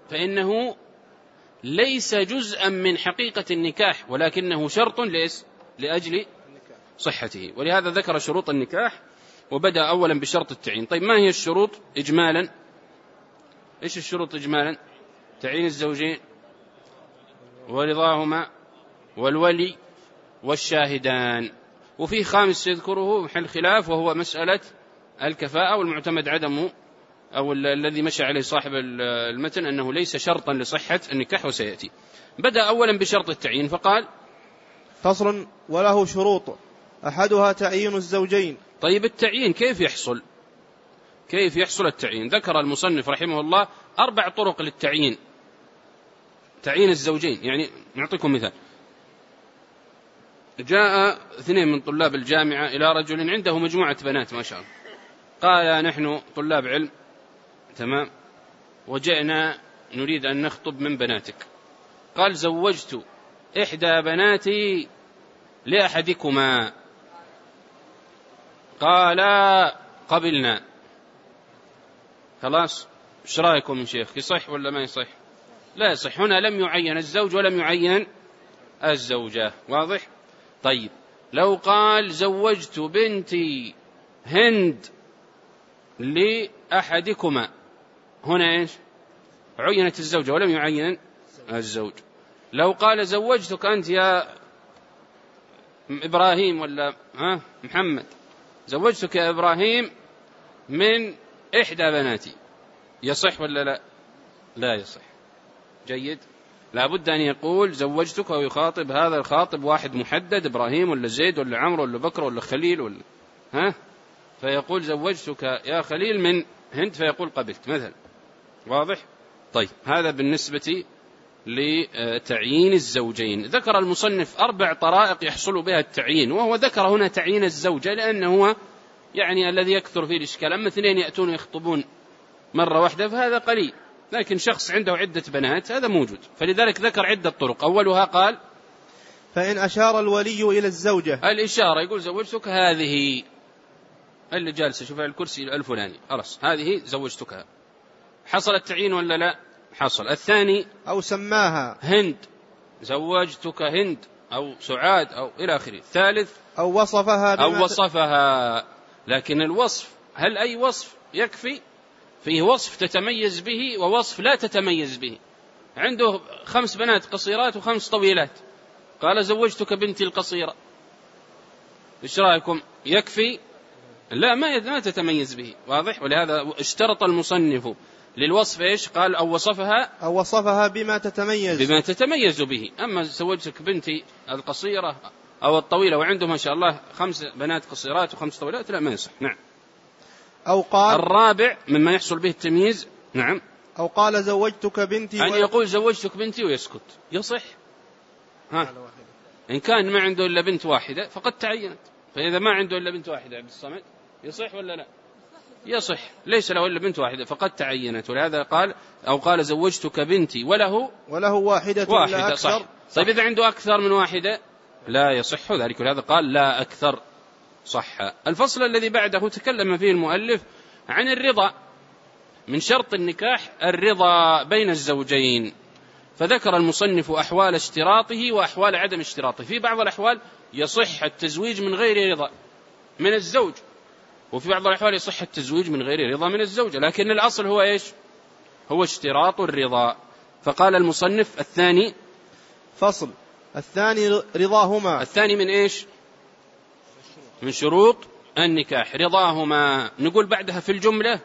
فإنه ليس جزءا من حقيقة النكاح ولكنه شرط ليس لأجل صحته. ولهذا ذكر شروط النكاح وبدأ أولا بشرط التعيين. طيب ما هي الشروط إجمالا؟ إيش الشروط إجمالا؟ تعيين الزوجين ورضاهما والولي والشاهدان. وفي خامس يذكره محل خلاف وهو مسألة الكفاءة، والمعتمد عدمه أو الذي مشى عليه صاحب المتن أنه ليس شرطا لصحة النكاح وسيأتي. بدأ أولا بشرط التعيين فقال فصل وله شروط أحدها تعيين الزوجين. طيب التعيين كيف يحصل؟ كيف يحصل التعيين؟ ذكر المصنف رحمه الله أربع طرق للتعيين، تعيين الزوجين. يعني نعطيكم مثال. جاء اثنين من طلاب الجامعة إلى رجل عنده مجموعة بنات ما شاء الله، قال نحن طلاب علم تمام وجئنا نريد أن نخطب من بناتك. قال زوجت إحدى بناتي لأحدكما. قال قبلنا. خلاص ايش رايكم من شيخ؟ يصح ولا ما يصح؟ لا يصح. هنا لم يعين الزوج ولم يعين الزوجة. واضح؟ طيب لو قال زوجت بنتي هند لأحدكما، هنا ايش؟ عينت الزوجة ولم يعين الزوج. لو قال زوجتك أنت يا إبراهيم ولا ها محمد، زوجتك يا إبراهيم من إحدى بناتي، يصح ولا لا؟ لا يصح. جيد. لابد أن يقول زوجتك ويخاطب هذا الخاطب واحد محدد، إبراهيم ولا زيد ولا عمرو ولا بكر ولا خليل ولا ها، فيقول زوجتك يا خليل من هند فيقول قبلت مثلا. واضح؟ طيب هذا بالنسبة لتعيين الزوجين. ذكر المصنف أربع طرائق يحصل بها التعيين، وهو ذكر هنا تعيين الزوجة لأنه هو يعني الذي يكثر فيه الإشكال. أما اثنين يأتون يخطبون مرة واحدة فهذا قليل، لكن شخص عنده عدة بنات هذا موجود، فلذلك ذكر عدة طرق. أولها قال فإن أشار الولي إلى الزوجة، الإشارة يقول زوجتك هذه اللي جالسة شوف على الكرسي الفلاني، خلاص هذه زوجتكها. حصل التعيين ولا لا؟ حصل. الثاني أو سماها هند، زوجتك هند أو سعاد أو إلى آخره. الثالث أو وصفها أو وصفها. لكن الوصف هل أي وصف يكفي؟ فيه وصف تتميز به ووصف لا تتميز به. عنده خمس بنات قصيرات وخمس طويلات، قال زوجتك بنتي القصيرة، إيش رأيكم؟ يكفي؟ لا، ما تتميز به. واضح؟ ولهذا اشترط المصنف للوصف إيش؟ قال أو وصفها أو وصفها بما تتميز بما تتميز به. أما زوجتك بنتي القصيرة أو الطويلة وعنده ما شاء الله خمس بنات قصيرات وخمس طويلات لا ما يصح. نعم. أو قال الرابع مما يحصل به التمييز نعم أو قال زوجتك بنتي أن يقول زوجتك بنتي ويسكت، يصح. ها إن كان ما عنده إلا بنت واحدة فقد تعينت، فإذا ما عنده إلا بنت واحدة عبد الصمد يصح ولا لا؟ يصح. ليس له إلا بنت واحدة فقد تعينت. ولهذا قال أو قال زوجتك بنتي وله وله واحدة, واحدة لا أكثر. صح. طيب إذا عنده أكثر من واحدة لا يصح ذلك. ولهذا قال لا أكثر صح. الفصل الذي بعده تكلم فيه المؤلف عن الرضا. من شرط النكاح الرضا بين الزوجين، فذكر المصنف أحوال اشتراطه وأحوال عدم اشتراطه. في بعض الأحوال يصح التزويج من غير رضا من الزوج، وفي بعض الأحوال يصح التزويج من غير رضا من الزوجة، لكن الأصل هو إيش؟ هو اشتراط الرضا. فقال المصنف الثاني فصل الثاني رضاهما. الثاني من إيش؟ من شروط النكاح رضاهما. نقول بعدها في الجملة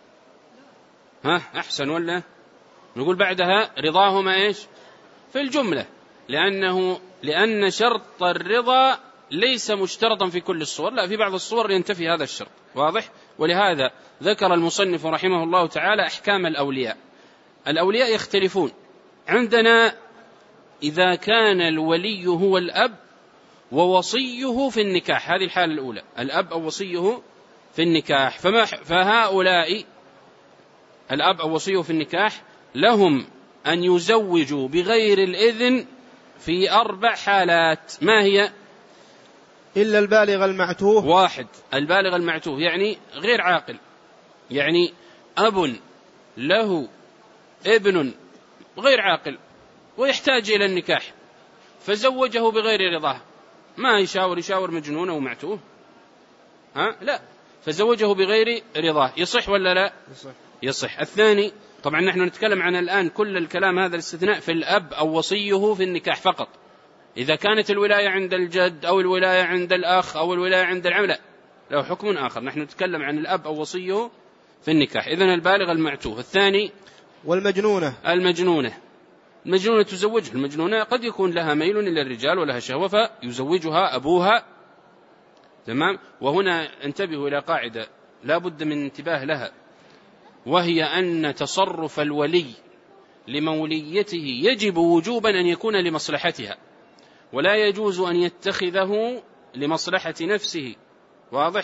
ها أحسن ولا نقول بعدها رضاهما إيش في الجملة؟ لأنه لأن شرط الرضا ليس مشترطا في كل الصور، لا في بعض الصور ينتفي هذا الشرط. واضح؟ ولهذا ذكر المصنف رحمه الله تعالى أحكام الأولياء. الأولياء يختلفون. عندنا إذا كان الولي هو الأب ووصيه في النكاح، هذه الحالة الأولى، الأب أو وصيه في النكاح، فما فهؤلاء الأب أو وصيه في النكاح لهم أن يزوجوا بغير الإذن في أربع حالات. ما هي؟ إلا البالغ المعتوه. واحد البالغ المعتوه يعني غير عاقل، يعني أب له ابن غير عاقل ويحتاج إلى النكاح فزوجه بغير رضاه، ما يشاور يشاور مجنون ومعتوه، ها لا، فزوجه بغير رضاه، يصح ولا لا؟ يصح. يصح. الثاني، طبعا نحن نتكلم عن الآن كل الكلام هذا الاستثناء في الأب أو وصيه في النكاح فقط. إذا كانت الولاية عند الجد أو الولاية عند الأخ أو الولاية عند العم لا، له حكم آخر. نحن نتكلم عن الأب أو وصيه في النكاح. إذن البالغ المعتوه. الثاني والمجنونة. المجنونة، المجنونة تزوجها. المجنونة قد يكون لها ميل إلى الرجال ولها شهوة فيزوجها أبوها، تمام. وهنا انتبهوا إلى قاعدة لا بد من انتباه لها، وهي أن تصرف الولي لموليته يجب وجوبا أن يكون لمصلحتها، ولا يجوز أن يتخذه لمصلحة نفسه. واضح؟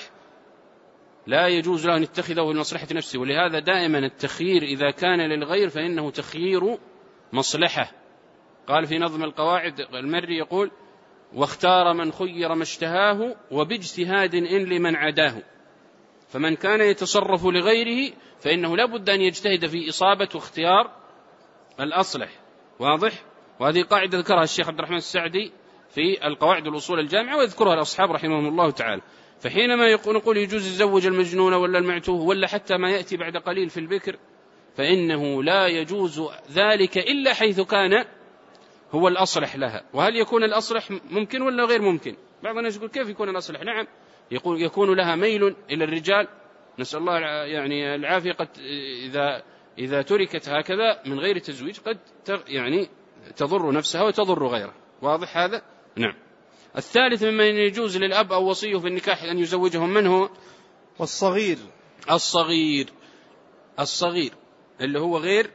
لا يجوز له أن يتخذه لمصلحة نفسه. ولهذا دائما التخيير إذا كان للغير فإنه تخيير مصلحة. قال في نظم القواعد المري يقول: واختار من خير ما اشتهاه وباجتهاد إن لمن عداه. فمن كان يتصرف لغيره فإنه لا بد أن يجتهد في إصابة واختيار الأصلح. واضح؟ وهذه قاعدة ذكرها الشيخ عبد الرحمن السعدي في القواعد والأصول الجامعة، ويذكرها الأصحاب رحمهم الله تعالى. فحينما نقول يجوز يزوج المجنون ولا المعتوه ولا حتى ما يأتي بعد قليل في البكر، فإنه لا يجوز ذلك إلا حيث كان هو الأصلح لها. وهل يكون الأصلح ممكن ولا غير ممكن؟ بعض الناس يقول كيف يكون الأصلح؟ نعم، يقول يكون لها ميل إلى الرجال، نسأل الله يعني العافية. قد إذا إذا تركت هكذا من غير تزويج قد يعني تضر نفسها وتضر غيرها. واضح هذا؟ نعم. الثالث ممن يجوز للأب أو وصيه في النكاح أن يزوجهم منه والصغير. الصغير الصغير اللي هو غير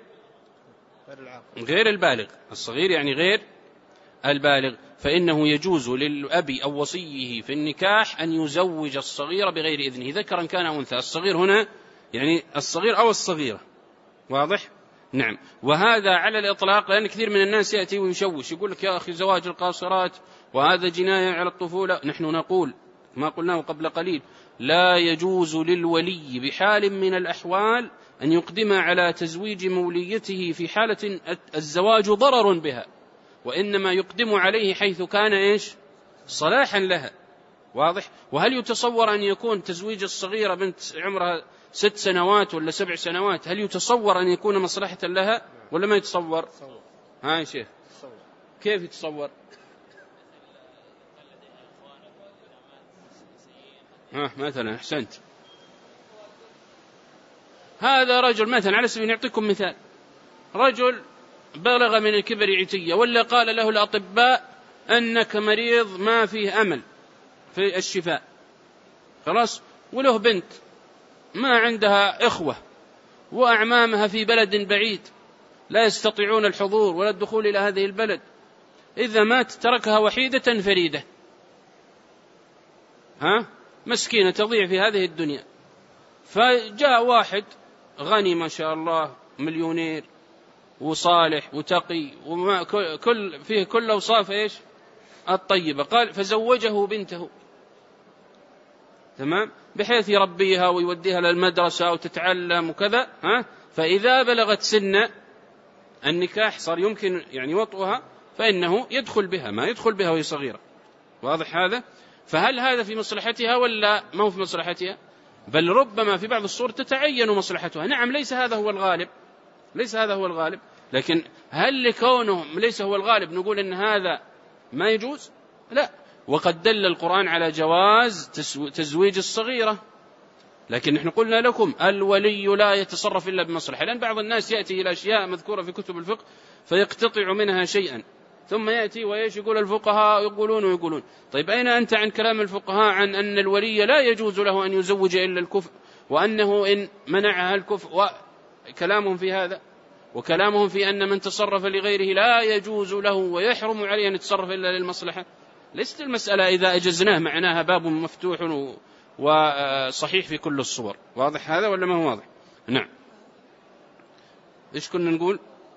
غير البالغ. الصغير يعني غير البالغ، فإنه يجوز للأب أو وصيه في النكاح أن يزوج الصغير بغير إذنه، ذكرا كان أو أنثى. الصغير هنا يعني الصغير أو الصغيرة. واضح؟ نعم. وهذا على الإطلاق، لأن كثير من الناس يأتي ويشوش يقول لك يا أخي زواج القاصرات وهذا جناية على الطفولة. نحن نقول ما قلناه قبل قليل: لا يجوز للولي بحال من الأحوال أن يقدم على تزويج موليته في حالة الزواج ضرر بها، وإنما يقدم عليه حيث كان إيش؟ صلاحا لها. واضح؟ وهل يتصور أن يكون تزويج الصغيرة بنت عمرها ست سنوات ولا سبع سنوات، هل يتصور أن يكون مصلحة لها ولا ما يتصور؟ ها يا شيخ، كيف يتصور؟ ها مثلا أحسنت. هذا رجل مثلا، على سبيل نعطيكم مثال، رجل بلغ من الكبر عتية ولا قال له الأطباء أنك مريض ما فيه أمل في الشفاء، خلاص، وله بنت ما عندها إخوة وأعمامها في بلد بعيد لا يستطيعون الحضور ولا الدخول إلى هذه البلد، إذا مات تركها وحيدة فريدة، ها مسكينة تضيع في هذه الدنيا. فجاء واحد غني ما شاء الله مليونير وصالح وتقي وما كل فيه كل أوصاف إيش الطيبة، قال فزوجه بنته، تمام، بحيث يربيها ويوديها للمدرسة وتتعلم وكذا، ها فإذا بلغت سن النكاح صار يمكن يعني وطئها، فإنه يدخل بها، ما يدخل بها وهي صغيرة. واضح هذا؟ فهل هذا في مصلحتها ولا ما هو في مصلحتها؟ بل ربما في بعض الصور تتعين مصلحتها. نعم، ليس هذا هو الغالب، ليس هذا هو الغالب، لكن هل لكونه ليس هو الغالب نقول إن هذا ما يجوز؟ لا. وقد دل القرآن على جواز تزويج الصغيرة، لكن نحن قلنا لكم الولي لا يتصرف إلا بمصلحة، لأن بعض الناس يأتي إلى أشياء مذكورة في كتب الفقه فيقتطع منها شيئا ثم يأتي ويش يقول الفقهاء يقولون ويقولون. طيب أين أنت عن كلام الفقهاء عن أن الولي لا يجوز له أن يزوج إلا الكفء، وأنه إن منعها الكفء، وكلامهم في هذا وكلامهم في أن من تصرف لغيره لا يجوز له ويحرم عليه أن يتصرف إلا للمصلحة. ليست المسألة إذا أجزناه معناها باب مفتوح وصحيح في كل الصور. واضح هذا ولا ما هو واضح؟ نعم. إيش كنا نقول؟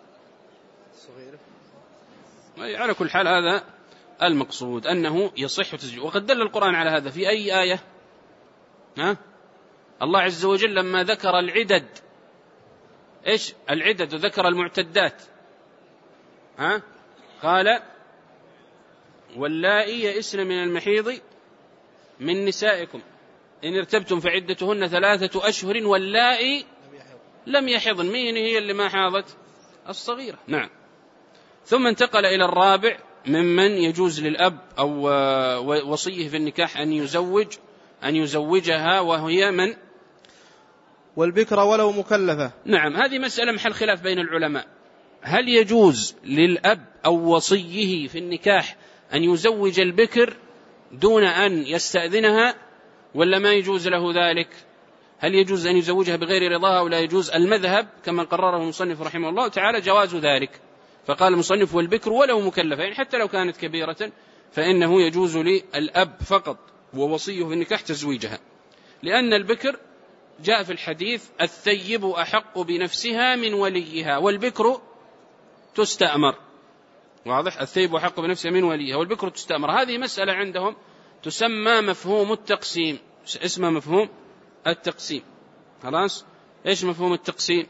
على كل حال هذا المقصود أنه يصح تزويج، وقد دل القرآن على هذا في أي آية؟ ها؟ الله عز وجل لما ذكر العدد، إيش العدد؟ وذكر المعتدات، ها؟ قال واللائي يئسن من المحيض من نسائكم إن ارتبتم فعدتهن ثلاثة أشهر واللائي لم يحضن. مين هي اللي ما حاضت؟ الصغيرة. نعم. ثم انتقل إلى الرابع ممن يجوز للأب أو وصيه في النكاح أن يزوج أن يزوجها وهي من؟ والبكر ولو مكلفة. نعم، هذه مسألة محل خلاف بين العلماء. هل يجوز للأب أو وصيه في النكاح أن يزوج البكر دون أن يستأذنها ولا ما يجوز له ذلك؟ هل يجوز أن يزوجها بغير رضاها ولا يجوز؟ المذهب كما قرره المصنف رحمه الله تعالى جواز ذلك، فقال المصنف والبكر ولو مكلفة، يعني حتى لو كانت كبيرة فإنه يجوز للأب فقط ووصيه في النكاح تزويجها، لأن البكر جاء في الحديث الثيب أحق بنفسها من وليها والبكر تستأمر. واضح؟ الثيب أحق بنفسها من وليها والبكر تستأمر. هذه مسألة عندهم تسمى مفهوم التقسيم، اسمها مفهوم التقسيم. خلاص؟ إيش مفهوم التقسيم؟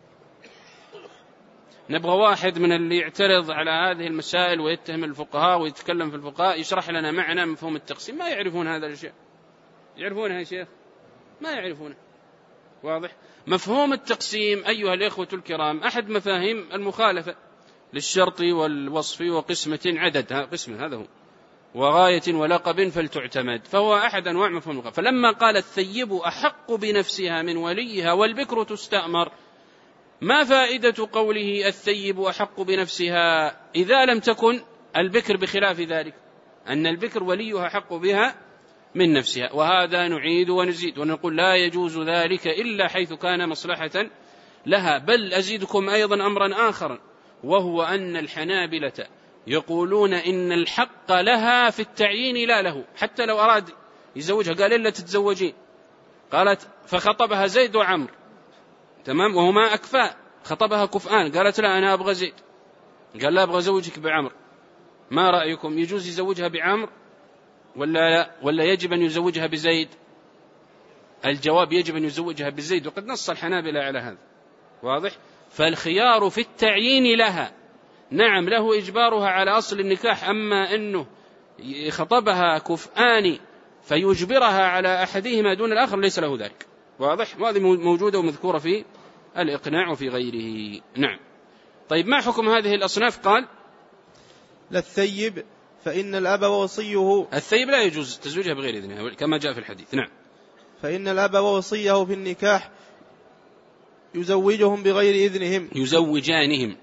نبغى واحد من اللي يعترض على هذه المسائل ويتهم الفقهاء ويتكلم في الفقهاء يشرح لنا معنى مفهوم التقسيم. ما يعرفون هذا الشيء. يعرفونها يا شيخ؟ ما يعرفونه. واضح؟ مفهوم التقسيم أيها الإخوة الكرام أحد مفاهيم المخالفة للشرط والوصف وقسمة عدد، قسمة هذا هو، وغاية ولقب فلتعتمد، فهو أحد أنواع مفهوم المخالفة. فلما قال الثيب أحق بنفسها من وليها والبكر تستأمر، ما فائدة قوله الثيب أحق بنفسها إذا لم تكن البكر بخلاف ذلك، أن البكر وليها حق بها من نفسها؟ وهذا نعيد ونزيد ونقول لا يجوز ذلك إلا حيث كان مصلحة لها. بل أزيدكم أيضا أمرا آخر، وهو أن الحنابلة يقولون إن الحق لها في التعيين لا له، حتى لو أراد يزوجها قال إلا تتزوجين، قالت فخطبها زيد وعمر، تمام، وهما أكفاء، خطبها كفآن، قالت لا أنا أبغى زيد، قال لا أبغى زوجك بعمر، ما رأيكم؟ يجوز يزوجها بعمر ولا لا؟ ولا يجب أن يزوجها بزيد؟ الجواب يجب أن يزوجها بزيد، وقد نص الحنابلة على هذا. واضح؟ فالخيار في التعيين لها، نعم له إجبارها على أصل النكاح، أما أنه خطبها كفآن فيجبرها على أحدهما دون الآخر ليس له ذلك. واضح؟ وهذه موجودة ومذكورة في الإقناع وفي غيره. نعم. طيب ما حكم هذه الأصناف؟ قال للثيب فإن الأب ووصيه، الثيب لا يجوز تزويجها بغير إذنها كما جاء في الحديث. نعم. فإن الأب ووصيه في النكاح يزوجهم بغير إذنهم، يزوجانهم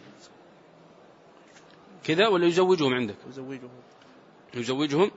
كذا ولا يزوجهم عندك؟ يزوجهم يزوجهم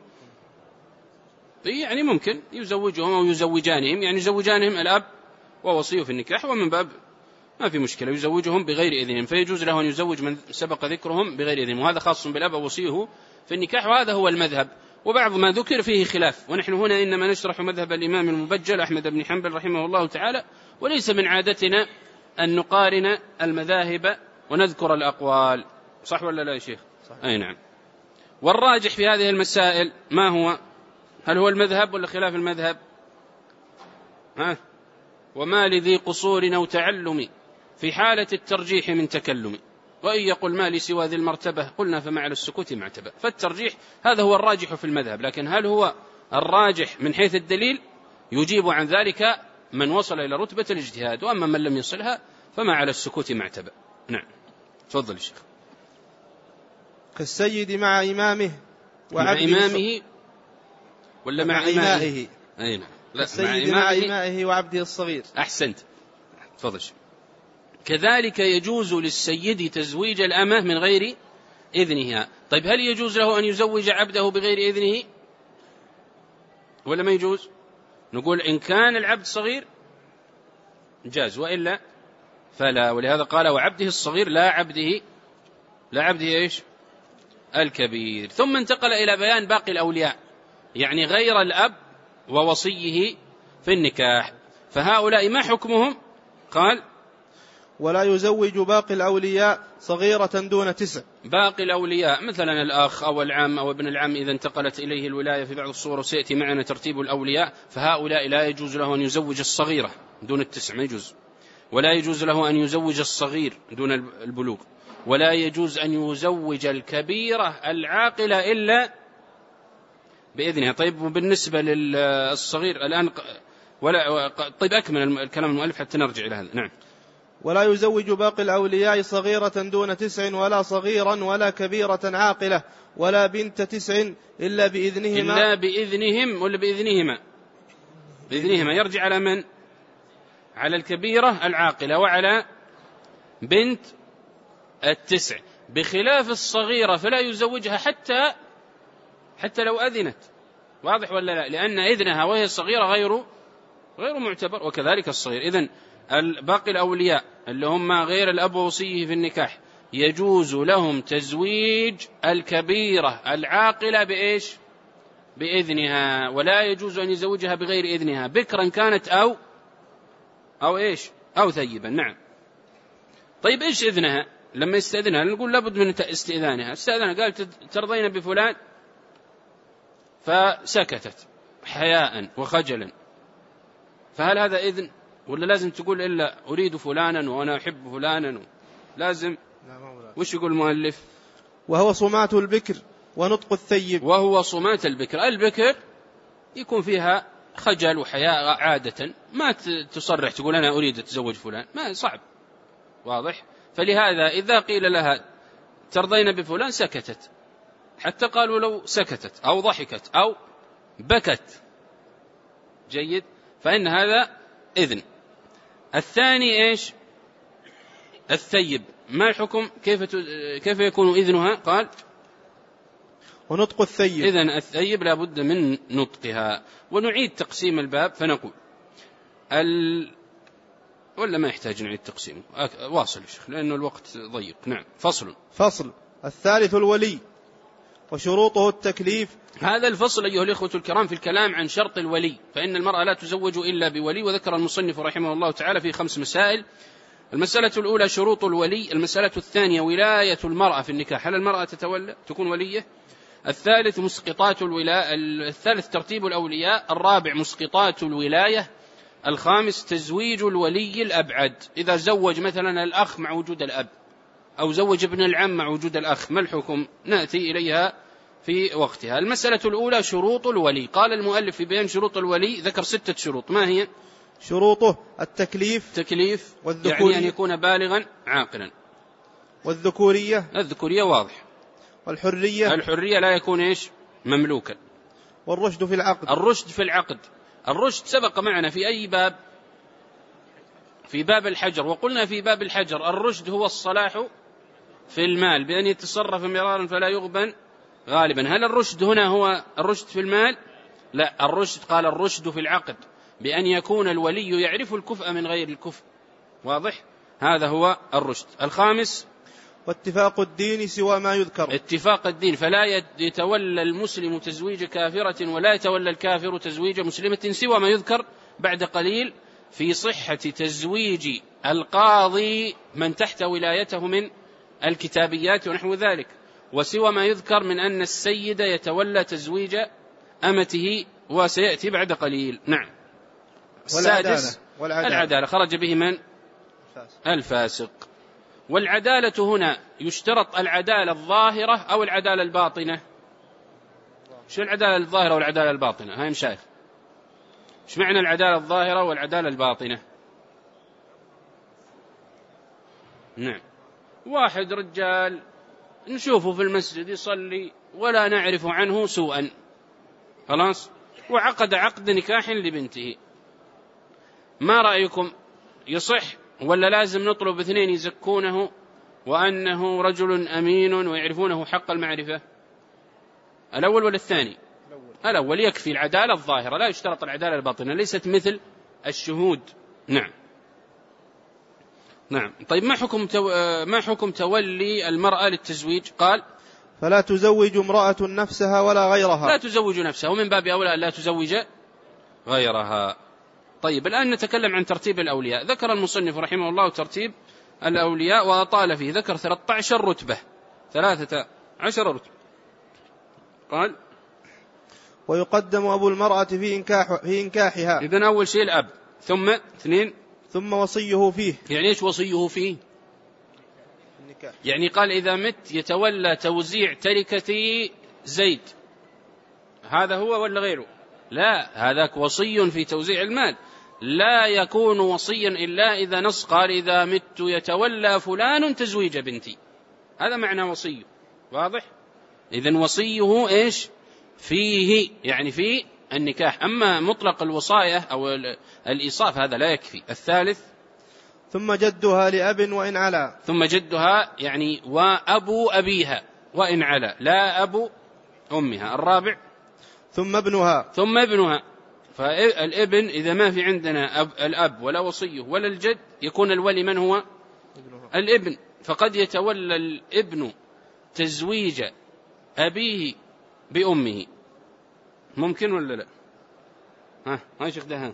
يعني ممكن يزوجهم أو يزوجانهم، يعني يزوجانهم الأب ووصيه في النكاح، ومن باب ما في مشكلة يزوجهم بغير إذنهم، فيجوز له أن يزوج من سبق ذكرهم بغير إذنهم، وهذا خاص بالأب ووصيه في النكاح، وهذا هو المذهب. وبعض ما ذكر فيه خلاف، ونحن هنا إنما نشرح مذهب الإمام المبجل أحمد بن حنبل رحمه الله تعالى، وليس من عادتنا أن نقارن المذاهب ونذكر الأقوال. صح ولا لا يا شيخ؟ صح. أي نعم. والراجح في هذه المسائل ما هو؟ هل هو المذهب ولا خلاف المذهب؟ ها؟ وما لذي قصور أو تعلم في حالة الترجيح من تكلم، وإن يقول ما لي سوى ذي المرتبة قلنا فما على السكوت معتبة. فالترجيح هذا هو الراجح في المذهب، لكن هل هو الراجح من حيث الدليل؟ يجيب عن ذلك من وصل إلى رتبة الاجتهاد، وأما من لم يصلها فما على السكوت معتبة. نعم. تفضل يا شيخ. كالسيد مع إمامه وعبده، مع إمامه ولا مع, مع إمائه؟ أي نعم. لا، السيد مع إمائه وعبده الصغير. أحسنت. تفضل شيخ. كذلك يجوز للسيد تزويج الأمة من غير إذنها. طيب هل يجوز له أن يزوج عبده بغير إذنه ولا ما يجوز؟ نقول إن كان العبد صغير جاز، وإلا فلا، ولهذا قال وعبده الصغير لا عبده لا عبده إيش؟ الكبير. ثم انتقل إلى بيان باقي الأولياء، يعني غير الأب ووصيه في النكاح، فهؤلاء ما حكمهم؟ قال ولا يزوج باقي الأولياء صغيرة دون تسع. باقي الأولياء مثلا الأخ أو العم أو ابن العم إذا انتقلت إليه الولاية في بعض الصور، وسيأتي معنا ترتيب الأولياء، فهؤلاء لا يجوز له أن يزوج الصغيرة دون التسع، ما يجوز. ولا يجوز له أن يزوج الصغير دون البلوغ، ولا يجوز أن يزوج الكبيرة العاقلة إلا بإذنها. طيب وبالنسبة للصغير الآن ولا طيب أكمل الكلام المؤلف حتى نرجع إلى هذا. نعم. ولا يزوج باقي الأولياء صغيرة دون تسع ولا صغيرا ولا كبيرة عاقلة ولا بنت تسع إلا بإذنهما إلا بإذنهم ولا بإذنهما بإذنهما يرجع على من؟ على الكبيرة العاقلة وعلى بنت التسع، بخلاف الصغيرة فلا يزوجها حتى حتى لو أذنت. واضح ولا لا؟ لأن إذنها وهي صغيرة غير غير معتبر، وكذلك الصغير. إذن باقي الأولياء اللي هم غير الأب ووصيه في النكاح يجوز لهم تزويج الكبيرة العاقلة بإيش؟ بإذنها، ولا يجوز أن يزوجها بغير إذنها، بكرا كانت أو أو إيش أو ثيبا. نعم. طيب إيش إذنها؟ لما يستأذنها نقول لابد من استئذانها. استأذنها قالت ترضين بفلان فسكتت حياء وخجلا، فهل هذا إذن ولا لازم تقول إلا أريد فلانا وأنا أحب فلانا؟ لازم. وش يقول المؤلف؟ وهو صمات البكر ونطق الثيب. وهو صمات البكر. البكر يكون فيها خجل وحياء عادة، ما تصرح تقول أنا أريد أتزوج فلان، ما صعب. واضح؟ فلهذا إذا قيل لها ترضين بفلان سكتت، حتى قالوا لو سكتت أو ضحكت أو بكت جيد فإن هذا إذن. الثاني إيش؟ الثيب. ما الحكم؟ كيف كيف يكون إذنها؟ قال ونطق الثيب. إذن الثيب لا بد من نطقها. ونعيد تقسيم الباب فنقول ال... ولا ما يحتاج نعيد تقسيمه؟ واصل يا شيخ لأنه الوقت ضيق. نعم. فصل. فصل. الثالث الولي وشروطه التكليف. هذا الفصل أيها الإخوة الكرام في الكلام عن شرط الولي، فإن المرأة لا تزوج إلا بولي، وذكر المصنف رحمه الله تعالى في خمس مسائل. المسألة الأولى شروط الولي. المسألة الثانية ولاية المرأة في النكاح، هل المرأة تتولى تكون ولية؟ الثالث مسقطات الولاية. الثالث ترتيب الأولياء. الرابع مسقطات الولاية. الخامس تزويج الولي الأبعد، إذا زوج مثلا الأخ مع وجود الأب أو زوج ابن العم مع وجود الأخ، ما الحكم؟ نأتي إليها في وقتها. المسألة الأولى شروط الولي. قال المؤلف في بيان شروط الولي ذكر ستة شروط. ما هي؟ شروطه التكليف تكليف والذكورية، يعني أن يكون بالغا عاقلا، والذكورية الذكورية واضح، والحرية الحرية لا يكون إيش؟ مملوكا، والرشد في العقد. الرشد في العقد. الرشد سبق معنا في أي باب؟ في باب الحجر، وقلنا في باب الحجر الرشد هو الصلاح في المال بأن يتصرف مرارا فلا يغبن غالبا. هل الرشد هنا هو الرشد في المال؟ لا، الرشد قال الرشد في العقد بأن يكون الولي يعرف الكفء من غير الكفء. واضح؟ هذا هو الرشد. الخامس واتفاق الدين سوى ما يذكر. اتفاق الدين، فلا يتولى المسلم تزويج كافرة ولا يتولى الكافر تزويج مسلمة سوى ما يذكر بعد قليل في صحة تزويج القاضي من تحت ولايته من الكتابيات ونحو ذلك، وسوى ما يذكر من أن السيد يتولى تزويج أمته، وسيأتي بعد قليل. نعم. السادس والعدالة. العدالة خرج به من؟ الفاسق. والعدالة هنا يشترط العدالة الظاهرة أو العدالة الباطنة؟ شو العدالة الظاهرة والعدالة الباطنة؟ هاي مشايخ، ايش معنى العدالة الظاهرة والعدالة الباطنة؟ نعم. واحد رجال نشوفه في المسجد يصلي ولا نعرف عنه سوءا، خلاص، وعقد عقد نكاح لبنته، ما رأيكم؟ يصح ولا لازم نطلب اثنين يزكونه وأنه رجل أمين ويعرفونه حق المعرفة؟ الأول ولا الثاني؟ الأول يكفي العدالة الظاهرة، لا يشترط العدالة الباطنة، ليست مثل الشهود. نعم. نعم. طيب ما حكم تو... ما حكم تولي المرأة للتزويج؟ قال فلا تزوج امرأة نفسها ولا غيرها. لا تزوج نفسها، ومن باب أولى لا تزوج غيرها. طيب الآن نتكلم عن ترتيب الأولياء. ذكر المصنف رحمه الله ترتيب الأولياء وأطال فيه، ذكر ثلاثة عشر رتبة، ثلاثة عشر رتبة. قال ويقدم أبو المرأة في إنكاح في إنكاحها. إذن أول شيء الأب، ثم اثنين ثم وصيه فيه. يعني إيش وصيه فيه؟ النكاح. يعني قال إذا مت يتولى توزيع تركتي زيد، هذا هو ولا غيره؟ لا، هذاك وصي في توزيع المال، لا يكون وصيا إلا إذا نص قال إذا مت يتولى فلان تزويج بنتي، هذا معنى وصيه. واضح؟ إذن وصيه إيش؟ فيه، يعني في النكاح. أما مطلق الوصاية أو الإيصاف هذا لا يكفي. الثالث ثم جدها لأب وإن علا. ثم جدها يعني وأبو أبيها وإن علا، لا أبو أمها. الرابع ثم ابنها. ثم ابنها. فالابن إذا ما في عندنا أب الأب ولا وصيه ولا الجد، يكون الولي من هو؟ ابنها. الابن. فقد يتولى الابن تزويج أبيه بأمه، ممكن ولا لا؟ ها ما شيخ ده؟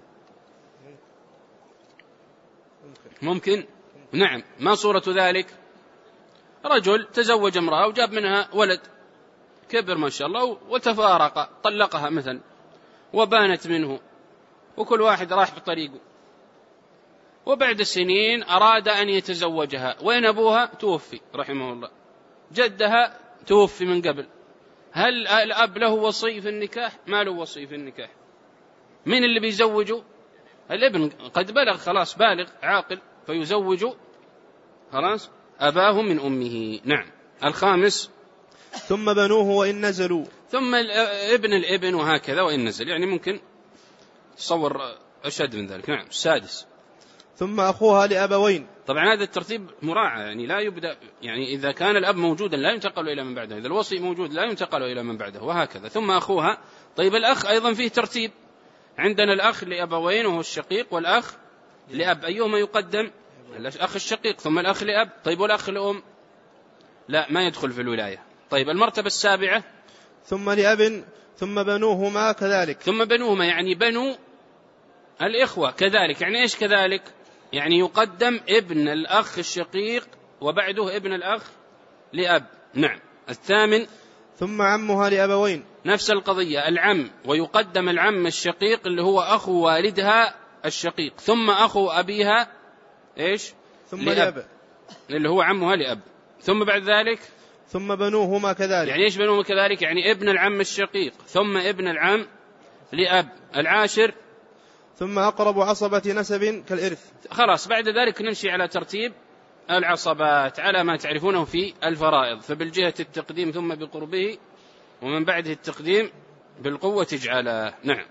ممكن. نعم. ما صورة ذلك؟ رجل تزوج امرأة وجاب منها ولد كبر ما شاء الله وتفارق، طلقها مثلا وبانت منه وكل واحد راح بطريقه، وبعد سنين أراد أن يتزوجها، وين أبوها؟ توفي رحمه الله، جدها توفي من قبل، هل الأب له وصي في النكاح؟ ما له وصي في النكاح. من اللي بيزوجه؟ الابن، قد بلغ خلاص، بالغ عاقل، فيزوج خلاص أباه من أمه. نعم. الخامس ثم بنوه وإن نزلوا. ثم ابن الابن وهكذا وإن نزل، يعني ممكن تصور أشد من ذلك. نعم. السادس ثم أخوها لأبوين. طبعا هذا الترتيب مراعى، يعني لا يبدأ، يعني إذا كان الأب موجودا لا ينتقل إلى من بعده، إذا الوصي موجود لا ينتقل إلى من بعده، وهكذا. ثم أخوها. طيب الأخ أيضا فيه ترتيب، عندنا الأخ لأبوين وهو الشقيق، والأخ لأب، أيهما يقدم؟ الأخ الشقيق ثم الأخ لأب. طيب والأخ لأم؟ لا، ما يدخل في الولاية. طيب المرتبة السابعة ثم لأب ثم بنوهما كذلك. ثم بنوهما يعني بنو الإخوة كذلك. يعني إيش كذلك؟ يعني يقدم ابن الأخ الشقيق وبعده ابن الأخ لأب. نعم. الثامن ثم عمها لأبوين. نفس القضية، العم، ويقدم العم الشقيق اللي هو أخو والدها الشقيق، ثم أخو أبيها إيش؟ ثم لأب، لأب اللي هو عمها لأب. ثم بعد ذلك ثم بنوهما كذلك. يعني إيش بنوهما كذلك؟ يعني ابن العم الشقيق ثم ابن العم لأب. العاشر ثم أقرب عصبة نسب كالإرث. خلاص بعد ذلك نمشي على ترتيب العصبات على ما تعرفونه في الفرائض، فبالجهة التقديم ثم بقربه، ومن بعده التقديم بالقوة اجعله. نعم.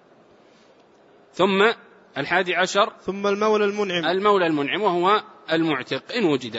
ثم الحادي عشر ثم المولى المنعم. المولى المنعم وهو المعتق إن وجد.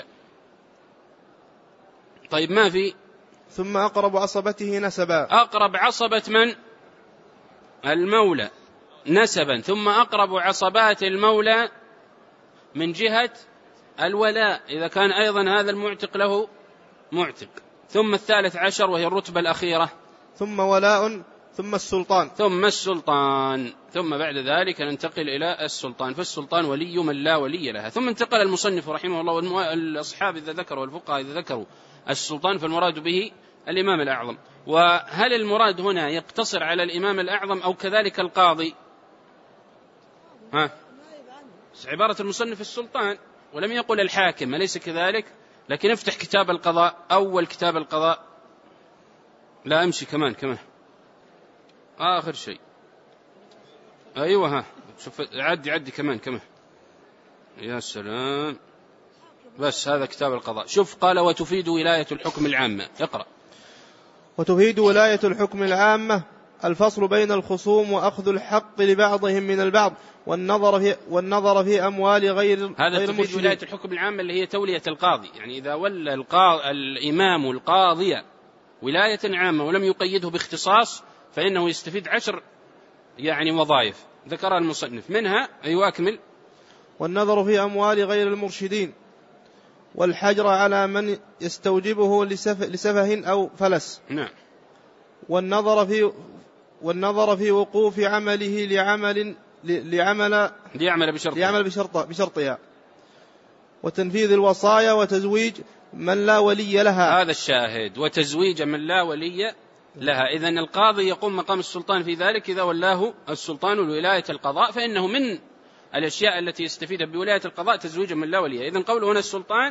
طيب ما في ثم أقرب عصبته نسبا. أقرب عصبة من؟ المولى نسبا. ثم أقرب عصبات المولى من جهة الولاء إذا كان أيضا هذا المعتق له معتق. ثم الثالث عشر وهي الرتبة الأخيرة ثم ولاء ثم السلطان. ثم السلطان. ثم بعد ذلك ننتقل إلى السلطان، فالسلطان ولي من لا ولي لها. ثم انتقل المصنف رحمه الله، والأصحاب إذا ذكروا والفقهاء إذا ذكروا السلطان فالمراد به الإمام الأعظم. وهل المراد هنا يقتصر على الإمام الأعظم أو كذلك القاضي؟ ها؟ عبارة المصنف السلطان ولم يقل الحاكم، أليس كذلك؟ لكن افتح كتاب القضاء، أول كتاب القضاء، لا أمشي كمان كمان آخر شيء، أيوة ها شوف عدي عدي كمان كمان، يا سلام، بس هذا كتاب القضاء. شوف قال وتفيد ولاية الحكم العامة. اقرأ. وتفيد ولاية الحكم العامة الفصل بين الخصوم وأخذ الحق لبعضهم من البعض والنظر في, والنظر في أموال غير هذا غير تفيد ولاية الحكم العامة اللي هي تولية القاضي، يعني إذا ولى القاضي الإمام القاضي ولاية عامة ولم يقيده باختصاص فإنه يستفيد عشر يعني وظائف ذكرها المصنف، منها أيوة أكمل. والنظر في أموال غير المرشدين والحجر على من يستوجبه لسفه, لسفه أو فلس. نعم. والنظر في والنظر في وقوف عمله لعمل لعمل ليعمل بشرطها ليعمل بشرط بشرطها وتنفيذ الوصايا وتزويج من لا ولي لها. هذا الشاهد، وتزويج من لا ولي لها. إذن القاضي يقوم مقام السلطان في ذلك إذا ولاه السلطان ولاية القضاء، فإنه من الأشياء التي يستفيد بولاية القضاء تزويج من لا ولي. إذن قوله هنا السلطان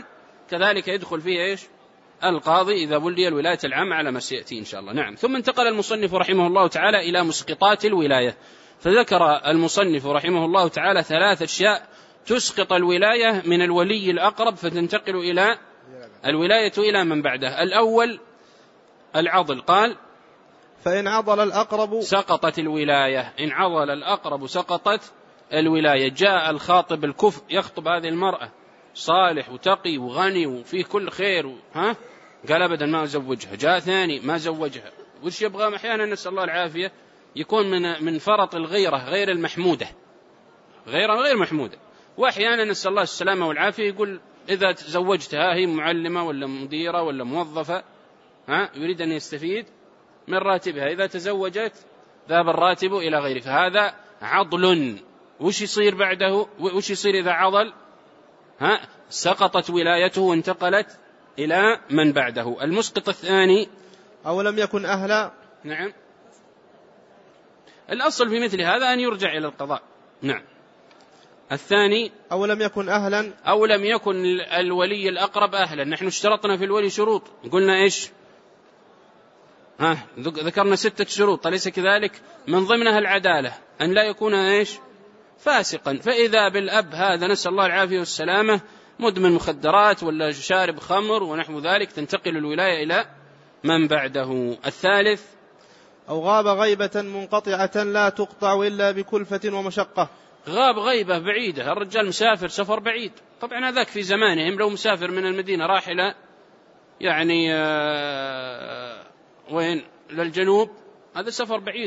كذلك يدخل فيه إيش؟ القاضي إذا ولي الولاية العامة على ما سيأتي إن شاء الله. نعم. ثم انتقل المصنف رحمه الله تعالى إلى مسقطات الولاية، فذكر المصنف رحمه الله تعالى ثلاث أشياء تسقط الولاية من الولي الأقرب فتنتقل إلى الولاية إلى من بعده. الأول العضل، قال فإن عضل الأقرب سقطت الولاية، إن عضل الأقرب سقطت الولاية. جاء الخاطب الكفء يخطب هذه المرأة، صالح وتقي وغني وفيه كل خير، ها قال أبدا ما أزوجها. جاء ثاني ما زوجها. وش يبغى؟ أحيانا نسأل الله العافية يكون من من فرط الغيرة غير المحمودة، غيرة غير محمودة. وأحيانا نسأل الله السلامة والعافية يقول إذا تزوجتها هي معلمة ولا مديرة ولا موظفة، ها يريد أن يستفيد من راتبها، إذا تزوجت ذهب الراتب إلى غيره، فهذا عضل. وش يصير بعده؟ وش يصير إذا عضل؟ ها سقطت ولايته وانتقلت إلى من بعده. المسقط الثاني أو لم يكن أهلا. نعم. الأصل في مثل هذا أن يرجع إلى القضاء. نعم. الثاني أو لم يكن أهلا، أو لم يكن الولي الأقرب أهلا. نحن اشترطنا في الولي شروط، قلنا إيش؟ ها ذكرنا ستة شروط، أليس كذلك؟ من ضمنها العدالة، أن لا يكون إيش؟ فاسقا. فإذا بالأب هذا نسأل الله العافية والسلامة مدمن مخدرات ولا شارب خمر ونحو ذلك، تنتقل الولاية إلى من بعده. الثالث أو غاب غيبة منقطعة لا تقطع إلا بكلفة ومشقة. غاب غيبة بعيدة، الرجال مسافر سفر بعيد، طبعا هذاك في زمانهم لو مسافر من المدينة راح إلى يعني آه وين للجنوب، هذا سفر بعيد،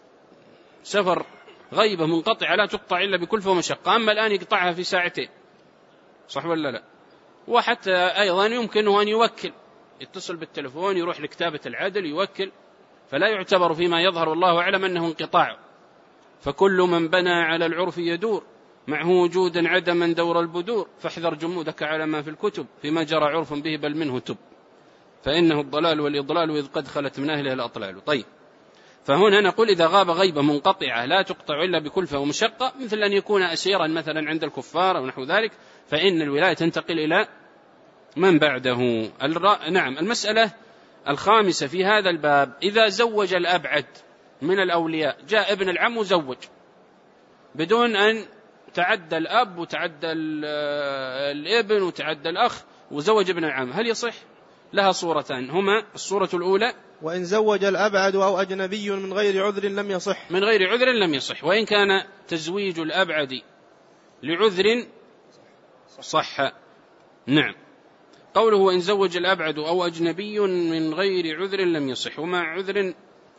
سفر غيبة منقطعة لا تقطع إلا بكلفة ومشقة. أما الآن يقطعها في ساعتين، صح ولا لا؟ وحتى أيضا يمكنه أن يوكل، يتصل بالتلفون يروح لكتابة العدل يوكل، فلا يعتبر فيما يظهر والله أعلم أنه انقطاع. فكل من بنى على العرف يدور، معه وجودا عدما دور البدور، فاحذر جمودك على ما في الكتب، فيما جرى عرف به بل منه تب، فإنه الضلال والإضلال إذ قد خلت من أهله الأطلال. طيب، فهنا نقول إذا غاب غيبة منقطعة لا تقطع إلا بكلفة ومشقة، مثل أن يكون أسيرا مثلا عند الكفار أو نحو ذلك، فإن الولاية تنتقل إلى من بعده. نعم. المسألة الخامسة في هذا الباب، إذا زوج الأبعد من الأولياء، جاء ابن العم وزوج بدون أن تعدى الأب وتعدى الابن وتعدى الأخ وزوج ابن العم، هل يصح؟ لها صورتان، هما الصورة الأولى وإن زوج الأبعد أو أجنبي من غير عذر لم يصح، من غير عذر لم يصح. وإن كان تزويج الأبعد لعذر صح. نعم. قوله وإن زوج الأبعد أو أجنبي من غير عذر لم يصح، ومع عذر،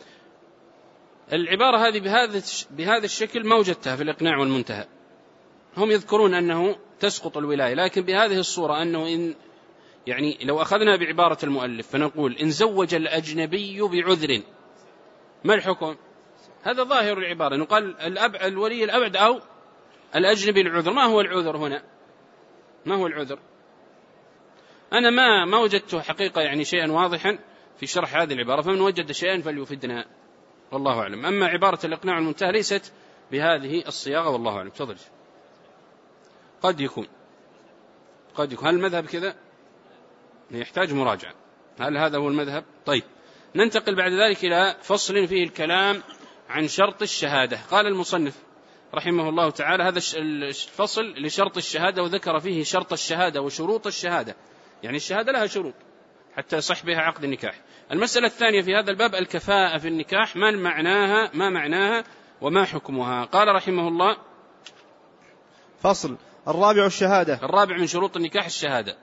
العبارة هذه بهذا بهذا الشكل ما وجدتها في الإقناع والمنتهى. هم يذكرون أنه تسقط الولاية، لكن بهذه الصورة أنه إن يعني لو أخذنا بعبارة المؤلف فنقول إن زوج الأجنبي بعذر ما الحكم؟ هذا ظاهر العبارة، نقال الأب الولي الأبعد أو الأجنبي العذر. ما هو العذر هنا؟ ما هو العذر؟ أنا ما ما وجدت حقيقة يعني شيئا واضحا في شرح هذه العبارة، فمن وجد شيئا فليفيدنا والله أعلم. أما عبارة الإقناع المنتهى ليست بهذه الصياغة والله أعلم. تفضل. قد يكون قد يكون هل المذهب كذا؟ يحتاج مراجعة، هل هذا هو المذهب؟ طيب، ننتقل بعد ذلك إلى فصل فيه الكلام عن شرط الشهادة. قال المصنف رحمه الله تعالى هذا الفصل لشرط الشهادة، وذكر فيه شرط الشهادة وشروط الشهادة، يعني الشهادة لها شروط حتى يصح بها عقد النكاح. المسألة الثانية في هذا الباب الكفاءة في النكاح، ما معناها ما معناها وما حكمها. قال رحمه الله فصل الرابع الشهادة. الرابع من شروط النكاح الشهادة،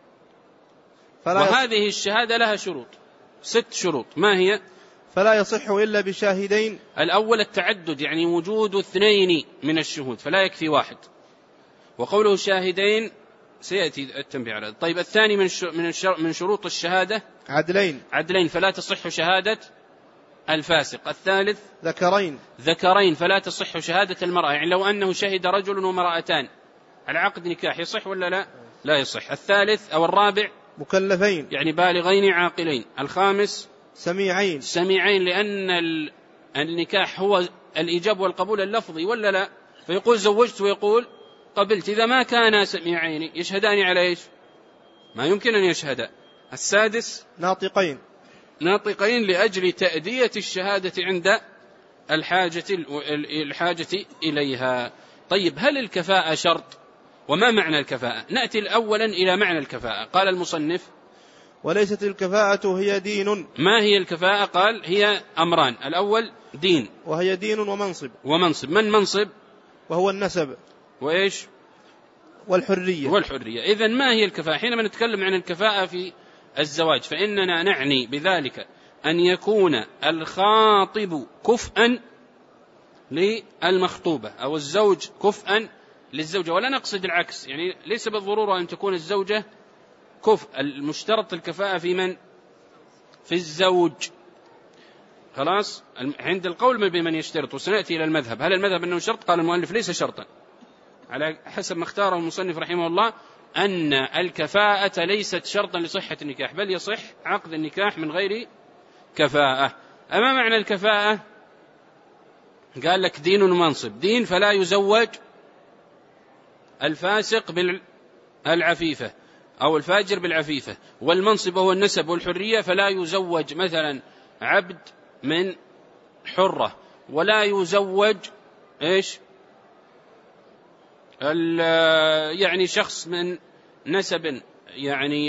وهذه الشهادة لها شروط، ست شروط. ما هي؟ فلا يصح إلا بشاهدين. الأول التعدد، يعني وجود اثنين من الشهود، فلا يكفي واحد. وقوله شاهدين سيأتي التنبيه على. طيب، الثاني من من من شروط الشهادة عدلين عدلين فلا تصح شهادة الفاسق. الثالث ذكرين ذكرين فلا تصح شهادة المرأة، يعني لو أنه شهد رجل ومرأتان على عقد نكاح يصح ولا لا؟ لا يصح. الثالث أو الرابع مكلفين، يعني بالغين عاقلين. الخامس سميعين سميعين لأن النكاح هو الإيجاب والقبول اللفظي ولا لا؟ فيقول زوجت ويقول قبلت. إذا ما كان سميعين يشهدان على إيش؟ ما يمكن أن يشهد. السادس ناطقين ناطقين لأجل تأدية الشهادة عند الحاجة, الحاجة إليها. طيب هل الكفاءة شرط؟ وما معنى الكفاءة؟ نأتي الأولا إلى معنى الكفاءة. قال المصنف وليست الكفاءة هي دين. ما هي الكفاءة؟ قال هي أمران. الأول دين، وهي دين ومنصب. ومنصب. من منصب؟ وهو النسب. وإيش؟ والحرية. والحرية. إذن ما هي الكفاءة؟ حينما نتكلم عن الكفاءة في الزواج فإننا نعني بذلك أن يكون الخاطب كفءا للمخطوبة أو الزوج كفءا للزوجة، ولا نقصد العكس، يعني ليس بالضرورة أن تكون الزوجة كفء. المشترط الكفاءة في من؟ في الزوج. خلاص، عند القول بمن يشترط، وسنأتي إلى المذهب. هل المذهب أنه شرط؟ قال المؤلف ليس شرطا، على حسب ما اختاره المصنف رحمه الله أن الكفاءة ليست شرطا لصحة النكاح، بل يصح عقد النكاح من غير كفاءة. أما معنى الكفاءة قال لك دين ومنصب. دين فلا يزوج الفاسق بالعفيفة أو الفاجر بالعفيفة، والمنصب هو النسب والحرية، فلا يزوج مثلا عبد من حرة، ولا يزوج إيش يعني شخص من نسب، يعني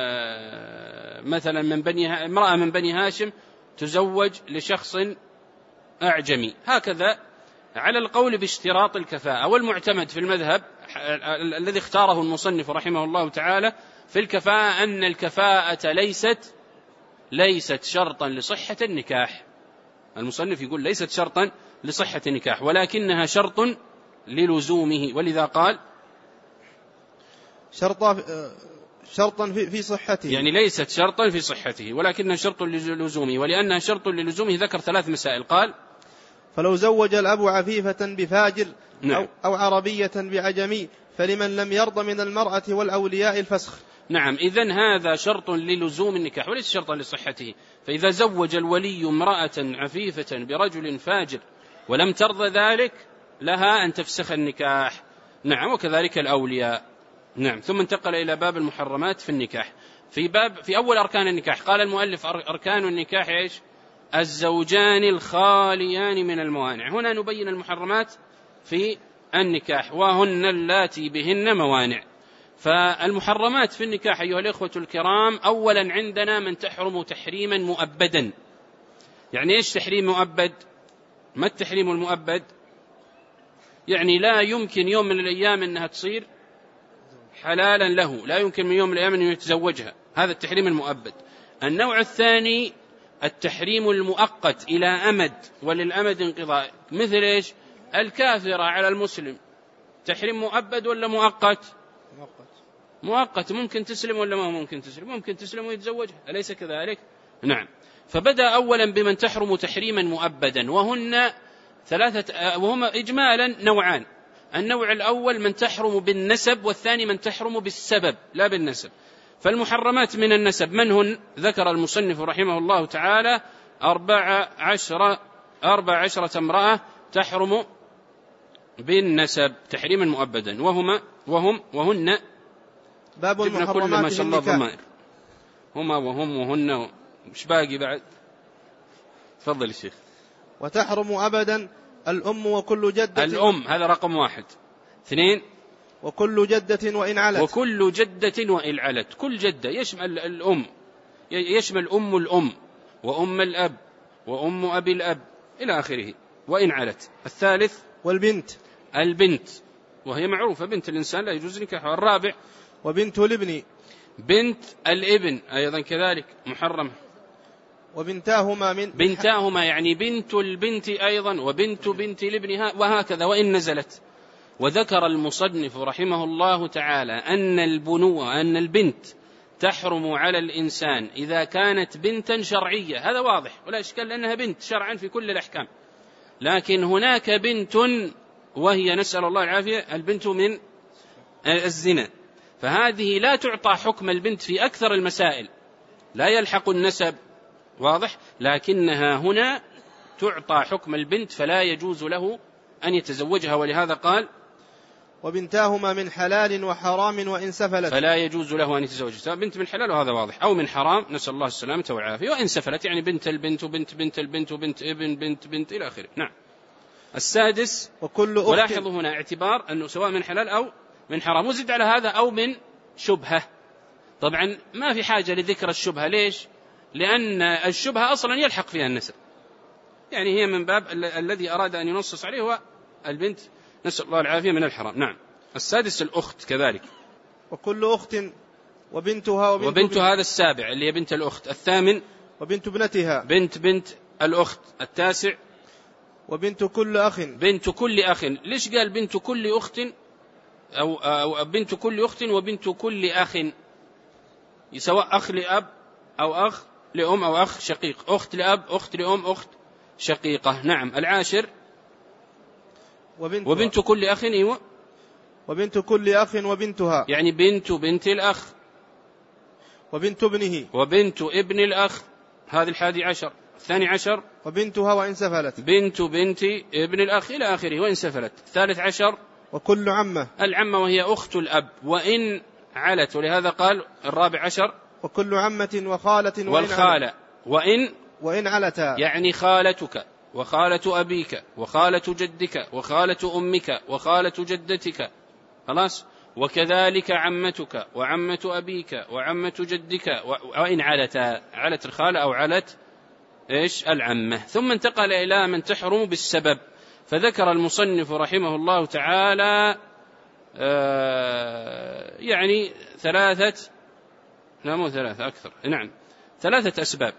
مثلا من بني امرأة من بني هاشم تزوج لشخص أعجمي. هكذا على القول باشتراط الكفاءة. والمعتمد في المذهب الذي اختاره المصنف رحمه الله تعالى في الكفاءة أن الكفاءة ليست ليست شرطا لصحة النكاح. المصنف يقول ليست شرطا لصحة النكاح، ولكنها شرط للزومه، ولذا قال شرطا شرطا في صحته، يعني ليست شرطا في صحته ولكنها شرط للزومه. ولأنها شرط للزومه ذكر ثلاث مسائل. قال فلو زوج الأب عفيفة بفاجر نعم. أو, أو عربية بعجمي فلمن لم يرض من المرأة والأولياء الفسخ. نعم، إذن هذا شرط للزوم النكاح وليس شرطا لصحته. فإذا زوج الولي امرأة عفيفة برجل فاجر ولم ترضى ذلك لها أن تفسخ النكاح. نعم، وكذلك الأولياء. نعم. ثم انتقل إلى باب المحرمات في النكاح. في باب في أول أركان النكاح قال المؤلف أركان النكاح إيش؟ الزوجان الخاليان من الموانع. هنا نبين المحرمات في النكاح وهن اللاتي بهن موانع. فالمحرمات في النكاح أيها الإخوة الكرام، أولا عندنا من تحرم تحريما مؤبدا. يعني إيش تحريم مؤبد؟ ما التحريم المؤبد؟ يعني لا يمكن يوم من الأيام أنها تصير حلالا له، لا يمكن من يوم من الأيام أن يتزوجها، هذا التحريم المؤبد. النوع الثاني التحريم المؤقت إلى أمد وللأمد انقضاء، مثل إيش؟ الكافرة على المسلم، تحريم مؤبد ولا مؤقت؟ مؤقت. مؤقت، ممكن تسلم ولا ما ممكن تسلم؟ ممكن تسلم ويتزوجها، أليس كذلك؟ نعم. فبدأ أولا بمن تحرم تحريما مؤبدا، وهن ثلاثة، وهما إجمالا نوعان. النوع الأول من تحرم بالنسب، والثاني من تحرم بالسبب لا بالنسب. فالمحرمات من النسب من هن؟ ذكر المصنف رحمه الله تعالى أربع عشرة أربع عشرة امرأة تحرم بالنسب تحريما مؤبدا، وهما وهم وهن باب المحرمات في النكاح. هما وهم وهن، مش باقي بعد؟ تفضل يا شيخ. وتحرم أبدا الأم وكل جدة. الأم هذا رقم واحد. اثنين وكل جدة وإن علت. وكل جدة وإن علت. كل جدة يشمل الأم، يشمل أم الأم وأم الأب وأم أبي الأب إلى آخره وإن علت. الثالث والبنت. البنت وهي معروفة، بنت الإنسان لا يجوز نكاحها. الرابع وبنت الابن. بنت الابن أيضا كذلك محرمة. وبنتاهما من بنتاهما يعني بنت البنت أيضا وبنت بنت الابن، وهكذا وإن نزلت. وذكر المصنف رحمه الله تعالى أن البنوة أن البنت تحرم على الإنسان إذا كانت بنتا شرعية، هذا واضح ولا إشكال لأنها بنت شرعا في كل الأحكام. لكن هناك بنت وهي نسأل الله العافية البنت من الزنا، فهذه لا تعطى حكم البنت في أكثر المسائل، لا يلحق النسب، واضح، لكنها هنا تعطى حكم البنت فلا يجوز له أن يتزوجها. ولهذا قال وبنتاهما من حلال وحرام وإن سفلت. فلا يجوز له أن يتزوج بنت من حلال وهذا واضح، أو من حرام نسأل الله السلامة والعافية، وإن سفلت يعني بنت البنت وبنت بنت البنت وبنت ابن بنت بنت إلى آخره. نعم. السادس وكل أخت. ولاحظوا هنا اعتبار أنه سواء من حلال أو من حرام، وزد على هذا أو من شبهة. طبعا ما في حاجة لذكر الشبهة. ليش؟ لأن الشبهة أصلا يلحق فيها النسب، يعني هي من باب ال- الذي أراد أن ينصص عليه هو البنت، نسأل الله العافية، من الحرام. نعم. السادس الأخت كذلك. وكل أخت وبنتها وبنت, وبنت هذا السابع اللي هي بنت الأخت. الثامن وبنت ابنتها بنت بنت الأخت. التاسع وبنت كل أخ. بنت كل أخ. ليش قال بنت كل أخت أو, أو بنت كل أخت وبنت كل أخ؟ سواء أخ لأب أو أخ لأم أو أخ شقيق، أخت لأب أخت لأم أخت شقيقة. نعم. العاشر وبنت, وبنت كل أخ. إيوه. وبنت كل أخ وبنتها، يعني بنت بنت الأخ. وبنت ابنه وبنت ابن الأخ. هذه الحادي عشر. الثاني عشر وبنتها وإن سفلت، بنت بنت ابن الأخ إلى آخره وإن سفلت. الثالث عشر وكل عمة. العمة وهي أخت الأب وإن علت، ولهذا قال الرابع عشر وكل عمة وخالة والخالة وإن وإن علتا، يعني خالتك وخالة أبيك وخالة جدك وخالة أمك وخالة جدتك. خلاص. وكذلك عمتك وعمة أبيك وعمة جدك وإن علتا، علت الخالة أو علت إيش العمة. ثم انتقل إلى من تحرم بالسبب، فذكر المصنف رحمه الله تعالى آه يعني ثلاثة، لا مو ثلاثة أكثر، نعم ثلاثة أسباب،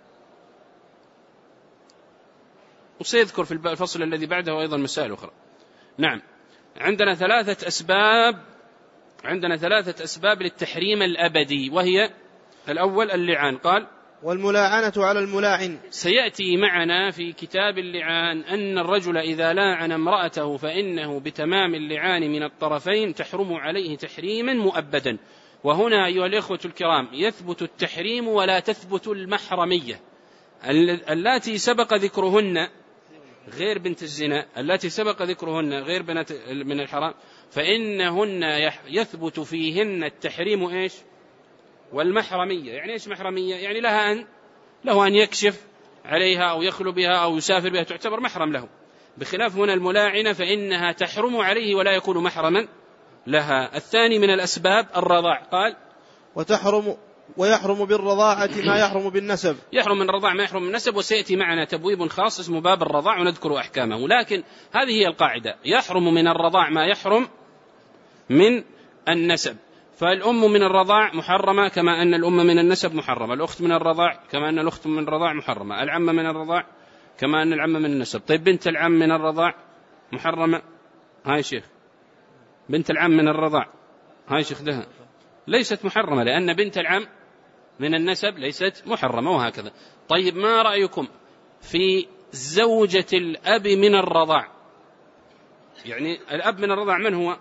وسيذكر في الفصل الذي بعده أيضا مسائل أخرى. نعم. عندنا ثلاثة أسباب عندنا ثلاثة أسباب للتحريم الأبدي، وهي الأول اللعان. قال والملاعنة على الملاعن. سيأتي معنا في كتاب اللعان أن الرجل إذا لاعن امرأته فإنه بتمام اللعان من الطرفين تحرم عليه تحريما مؤبدا. وهنا أيها الإخوة الكرام يثبت التحريم ولا تثبت المحرمية. اللاتي سبق ذكرهن غير بنت الزنا، اللاتي سبق ذكرهن غير بنت من الحرام، فإنهن يثبت فيهن التحريم إيش والمحرمية. يعني إيش محرمية؟ يعني لها أن له أن يكشف عليها أو يخلو بها أو يسافر بها، تعتبر محرم له. بخلاف هنا الملاعنة فإنها تحرم عليه ولا يكون محرما لها. الثاني من الأسباب الرضاع. قال وتحرم ويحرم بالرضاعة ما يحرم بالنسب. يحرم من الرضاع ما يحرم من النسب، وسيأتي معنا تبويب خاص اسمه باب الرضاع ونذكر أحكامه. لكن هذه هي القاعدة، يحرم من الرضاع ما يحرم من النسب. فالأم من الرضاع محرمة كما أن الأم من النسب محرمة، الأخت من الرضاع كما أن الأخت من الرضاع محرمة، العمة من الرضاع كما أن العمة من النسب. طيب بنت العم من الرضاع محرمة؟ هاي شيخ بنت العم من الرضاع هاي شيخ ده ليست محرمة، لأن بنت العم من النسب ليست محرمة، وهكذا. طيب ما رأيكم في زوجة الأب من الرضاع؟ يعني الأب من الرضاع من هو؟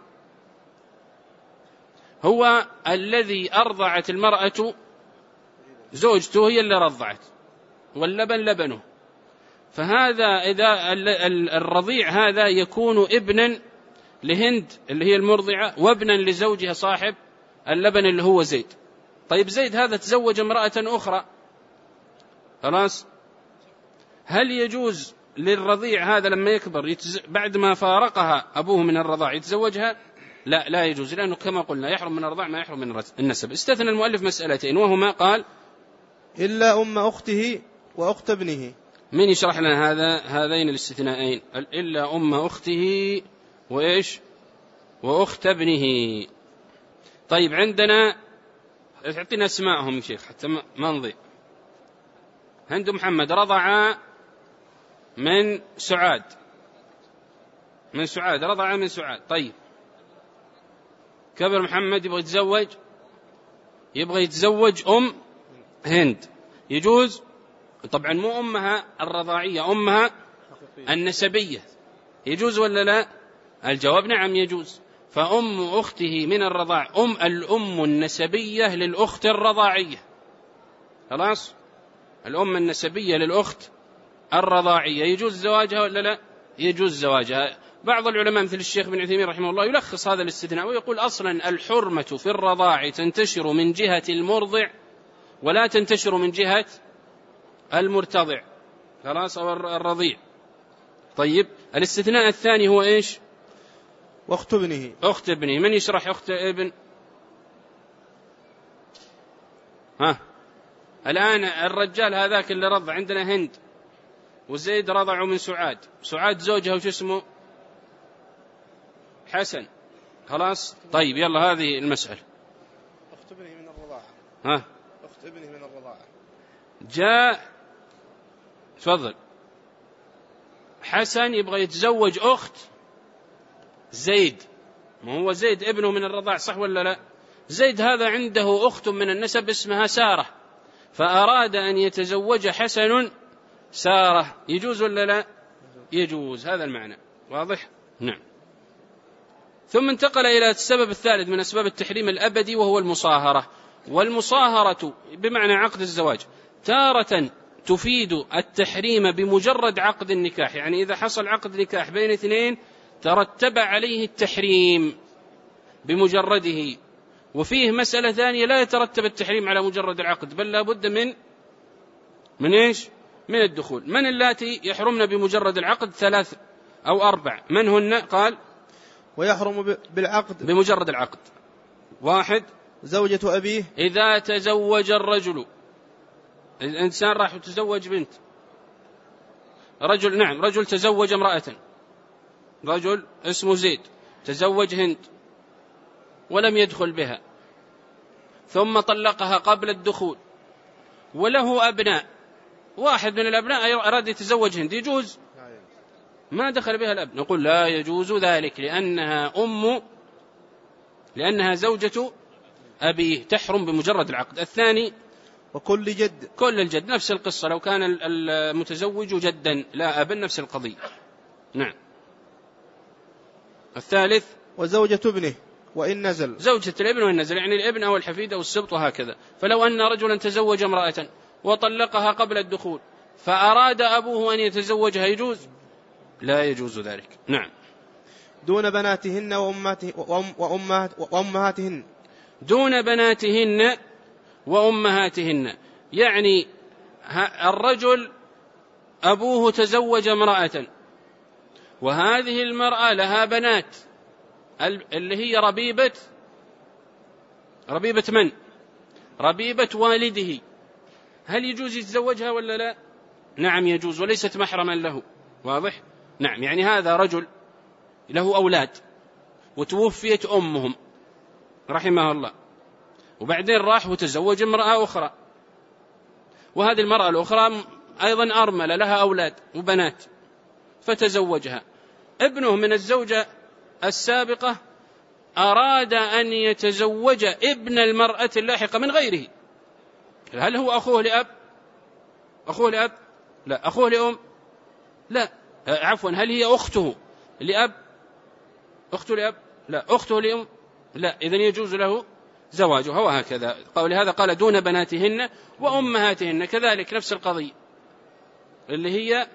هو الذي أرضعت المرأة، زوجته هي اللي رضعت واللبن لبنه. فهذا إذا الرضيع هذا يكون ابنا لهند اللي هي المرضعة وابنا لزوجها صاحب اللبن اللي هو زيد. طيب زيد هذا تزوج امرأة أخرى، خلاص، هل يجوز للرضيع هذا لما يكبر يتز... بعد ما فارقها أبوه من الرضاع يتزوجها؟ لا لا يجوز، لأنه كما قلنا يحرم من الرضاع ما يحرم من النسب. استثنى المؤلف مسألتين، وهما قال إلا أم أخته وأخت ابنه. من يشرح لنا هذا هذين الاستثناءين؟ إلا أم أخته وإيش وأخت ابنه. طيب عندنا اعطينا اسماءهم شيخ حتى ما نضيع. هند محمد رضع من سعاد من سعاد رضع من سعاد. طيب كبر محمد يبغى يتزوج يبغى يتزوج أم هند، يجوز؟ طبعا مو أمها الرضاعية، أمها النسبية، يجوز ولا لا؟ الجواب نعم يجوز. فأم أخته من الرضاع أم الأم النسبية للأخت الرضاعية، خلاص، الأم النسبية للأخت الرضاعية يجوز زواجها ولا لا؟ يجوز زواجها. بعض العلماء مثل الشيخ بن عثيمين رحمه الله يلخص هذا الاستثناء ويقول أصلا الحرمة في الرضاع تنتشر من جهة المرضع ولا تنتشر من جهة المرتضع، خلاص، أو الرضيع. طيب الاستثناء الثاني هو إيش؟ أخت ابنه. أخت ابنه. من يشرح أخت ابن؟ ها الآن الرجال هذاك اللي رضع عندنا هند وزيد رضعوا من سعاد، سعاد زوجها وش اسمه؟ حسن، خلاص. طيب يلا هذه المسألة. أخت ابنه من الرضاعة. ها أخت ابنه من الرضاعة. جاء تفضل حسن يبغى يتزوج أخت زيد، ما هو زيد ابنه من الرضاع صح ولا لا؟ زيد هذا عنده أخت من النسب اسمها سارة، فأراد أن يتزوج حسن سارة، يجوز ولا لا؟ يجوز، هذا المعنى واضح؟ نعم. ثم انتقل إلى السبب الثالث من أسباب التحريم الأبدي وهو المصاهرة. والمصاهرة بمعنى عقد الزواج تارة تفيد التحريم بمجرد عقد النكاح، يعني إذا حصل عقد نكاح بين اثنين ترتب عليه التحريم بمجرده. وفيه مسألة ثانية لا يترتب التحريم على مجرد العقد، بل لا بد من من إيش؟ من الدخول. من اللاتي يحرمن بمجرد العقد؟ ثلاث أو أربع. من هن؟ قال ويحرم بالعقد بمجرد العقد. واحد زوجة أبيه، إذا تزوج الرجل، الإنسان راح يتزوج بنت، رجل نعم رجل تزوج امرأة، رجل اسمه زيد تزوج هند ولم يدخل بها، ثم طلقها قبل الدخول وله أبناء، واحد من الأبناء أراد يتزوج هند، يجوز؟ ما دخل بها الأب، نقول لا يجوز ذلك لأنها أم لأنها زوجة أبيه، تحرم بمجرد العقد. الثاني وكل جد، كل الجد، نفس القصة، لو كان المتزوج جدا لا أبا نفس القضية. نعم. الثالث وزوجة ابنه وإن نزل، زوجة الابن وإن نزل، يعني الابن أو الحفيد أو السبط وهكذا. فلو أن رجلا تزوج امرأة وطلقها قبل الدخول فأراد أبوه أن يتزوجها، يجوز؟ لا يجوز ذلك. نعم. دون بناتهن وأمهاتهن، دون بناتهن وأمهاتهن، يعني الرجل أبوه تزوج امرأة وهذه المرأة لها بنات، اللي هي ربيبة ربيبة من؟ ربيبة والده، هل يجوز يتزوجها ولا لا؟ نعم يجوز، وليست محرما له، واضح؟ نعم. يعني هذا رجل له أولاد وتوفيت أمهم رحمه الله، وبعدين راح وتزوج امرأة أخرى، وهذه المرأة الأخرى أيضا أرملة لها أولاد وبنات فتزوجها. ابنه من الزوجة السابقة أراد أن يتزوج ابن المرأة اللاحقة من غيره، هل هو أخوه لأب؟ أخوه لأب؟ لا. أخوه لأم؟ لا. عفوا، هل هي أخته لأب؟ أخته لأب؟ لا. أخته لأم؟ لا. إذن يجوز له زواجها، وهكذا. ولهذا قال دون بناتهن وأمهاتهن، كذلك نفس القضية اللي هي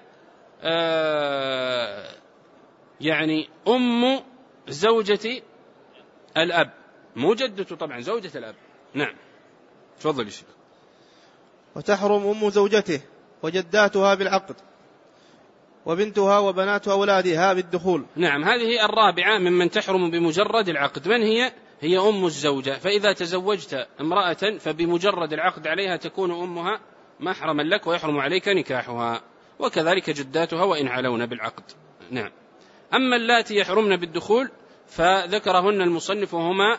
آه يعني أم زوجة الأب، مو جدته طبعا، زوجة الأب. نعم. تفضل يا شيخ. وتحرم أم زوجته وجداتها بالعقد، وبنتها وبنات أولادها بالدخول. نعم. هذه الرابعة ممن تحرم بمجرد العقد. من هي؟ هي أم الزوجة، فإذا تزوجت امرأة فبمجرد العقد عليها تكون أمها محرما لك ويحرم عليك نكاحها، وكذلك جداتها وإن علون بالعقد. نعم. أما اللاتي يحرمن بالدخول فذكرهن المصنف وهما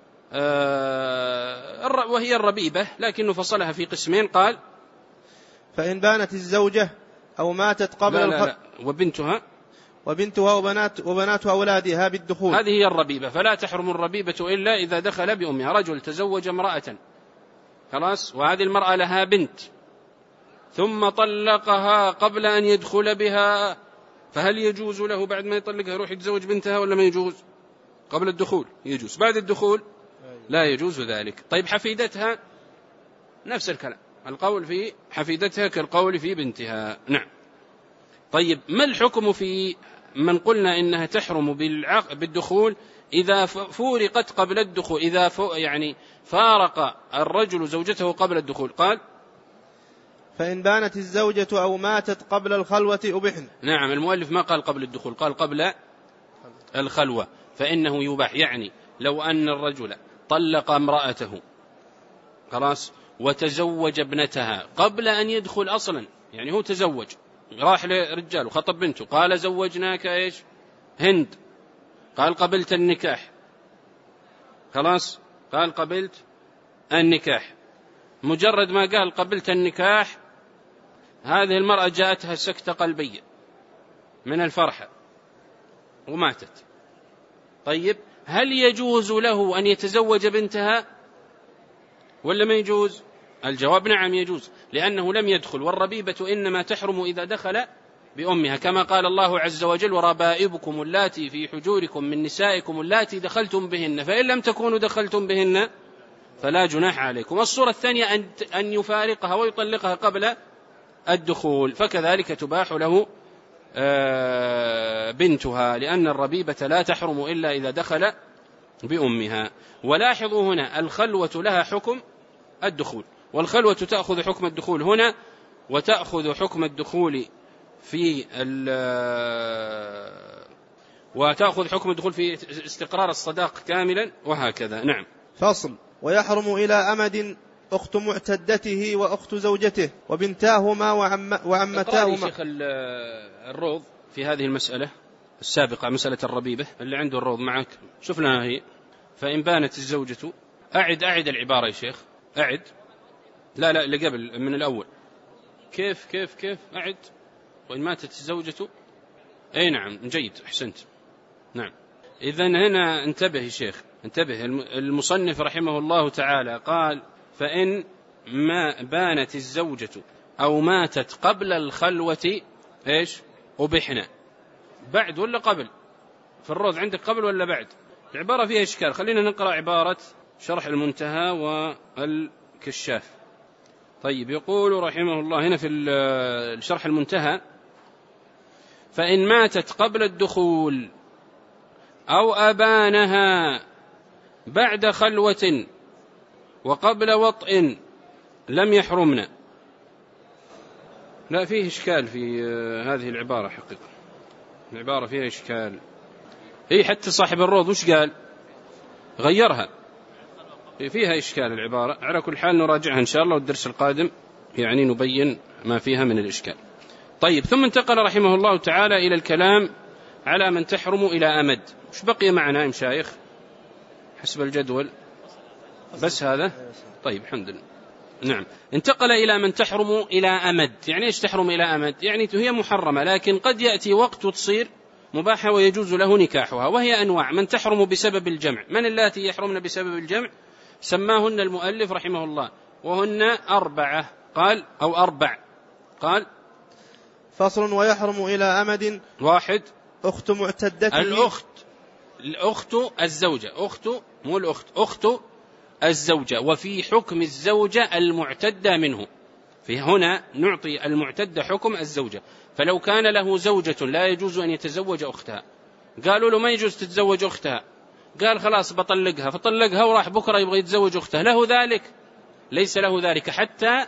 آه وهي الربيبة، لكنه فصلها في قسمين، قال فإن بانت الزوجة أو ماتت قبل لا لا لا وبنتها وبنتها وبنات وبنات أولادها بالدخول، هذه هي الربيبة. فلا تحرم الربيبة إلا إذا دخل بأمها. رجل تزوج امرأة خلاص، وهذه المرأة لها بنت ثم طلقها قبل أن يدخل بها، فهل يجوز له بعد ما يطلقها يروح يتزوج بنتها ولا ما يجوز؟ قبل الدخول يجوز، بعد الدخول لا يجوز ذلك. طيب حفيدتها نفس الكلام، القول في حفيدتها كالقول في بنتها. نعم. طيب ما الحكم في من قلنا إنها تحرم بالدخول إذا فورقت قبل الدخول، إذا يعني فارق الرجل زوجته قبل الدخول. قال فإن بانت الزوجة أو ماتت قبل الخلوة أبحن. نعم، المؤلف ما قال قبل الدخول، قال قبل الخلوة، فإنه يباح. يعني لو أن الرجل طلق امرأته خلاص وتزوج ابنتها قبل أن يدخل أصلا، يعني هو تزوج، راح لرجال وخطب بنته، قال زوجناك إيش هند، قال قبلت النكاح، خلاص قال قبلت النكاح، مجرد ما قال قبلت النكاح هذه المرأة جاءتها سكتة قلبية من الفرحة وماتت. طيب هل يجوز له أن يتزوج بنتها ولا ما يجوز؟ الجواب نعم يجوز، لأنه لم يدخل، والربيبة إنما تحرم إذا دخل بأمها، كما قال الله عز وجل وربائبكم اللاتي في حجوركم من نسائكم اللاتي دخلتم بهن فإن لم تكونوا دخلتم بهن فلا جناح عليكم. الصورة الثانية أن يفارقها ويطلقها قبل الدخول، فكذلك تباح له بنتها، لأن الربيبة لا تحرم إلا إذا دخل بأمها. ولاحظوا هنا الخلوة لها حكم الدخول، والخلوة تأخذ حكم الدخول هنا وتأخذ حكم الدخول في وتأخذ حكم الدخول في استقرار الصداق كاملا، وهكذا. نعم. فصل. ويحرم إلى أمد أخت معتدته وأخت زوجته وبنتاهما وعم وعمتاهما. شيخ الروض في هذه المسألة السابقة، مسألة الربيبة، اللي عنده الروض معك شفنا هي. فإن بانت الزوجة، أعد أعد العبارة يا شيخ، أعد. لا لا اللي قبل من الأول. كيف كيف كيف أعد. وإن ماتت الزوجة، أي نعم جيد أحسنت. نعم. إذن هنا انتبه يا شيخ، انتبه. المصنف رحمه الله تعالى قال فإن ما بانت الزوجة أو ماتت قبل الخلوة إيش أبحنا. بعد ولا قبل؟ في الروض عندك قبل ولا بعد؟ العبارة فيها إشكال، خلينا نقرأ عبارة شرح المنتهى والكشاف. طيب يقول رحمه الله هنا في الشرح المنتهى فإن ماتت قبل الدخول أو أبانها بعد خلوة وقبل وطء لم يحرمنا. لا فيه إشكال في هذه العبارة حقيقة، العبارة فيها إشكال. هي حتى صاحب الروض وش قال؟ غيرها، فيها إشكال العبارة. على كل حال نراجعها إن شاء الله، والدرس القادم يعني نبين ما فيها من الإشكال. طيب ثم انتقل رحمه الله تعالى إلى الكلام على من تحرم إلى أمد. وش بقي معنا يا مشايخ حسب الجدول؟ بس هذا. طيب الحمد لله. نعم. انتقل إلى من تحرم إلى أمد. يعني إيش تحرم إلى أمد؟ يعني هي محرمة لكن قد يأتي وقت تصير مباحة ويجوز له نكاحها، وهي أنواع. من تحرم بسبب الجمع. من اللاتي يحرمن بسبب الجمع؟ سماهن المؤلف رحمه الله وهن أربعة، قال أو أربع. قال فصل. ويحرم إلى أمد. واحد أخت معتدته. الأخت الأخت الزوجة، أخت مو الأخت، أخت الزوجة، وفي حكم الزوجة المعتدة منه. في هنا نعطي المعتدة حكم الزوجة. فلو كان له زوجة لا يجوز أن يتزوج أختها، قالوا له ما يجوز تتزوج أختها، قال خلاص بطلقها، فطلقها وراح بكرة يبغى يتزوج أختها، له ذلك؟ ليس له ذلك حتى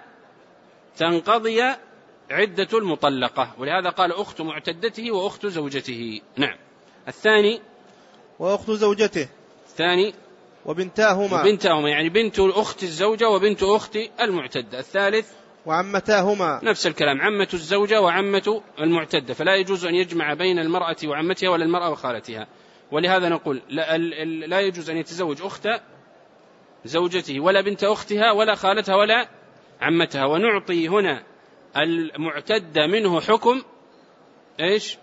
تنقضي عدة المطلقة، ولهذا قال أخت معتدته وأخت زوجته. نعم. الثاني وأخت زوجته. الثاني وبنتاهما. وبنتاهما يعني بنت أخت الزوجة وبنت أخت المعتدة. الثالث وعمتاهما. نفس الكلام، عمة الزوجة وعمة المعتدة، فلا يجوز أن يجمع بين المرأة وعمتها ولا المرأة وخالتها. ولهذا نقول لا, لا يجوز أن يتزوج أخت زوجته ولا بنت أختها ولا خالتها ولا عمتها. ونعطي هنا المعتدة منه حكم إيش؟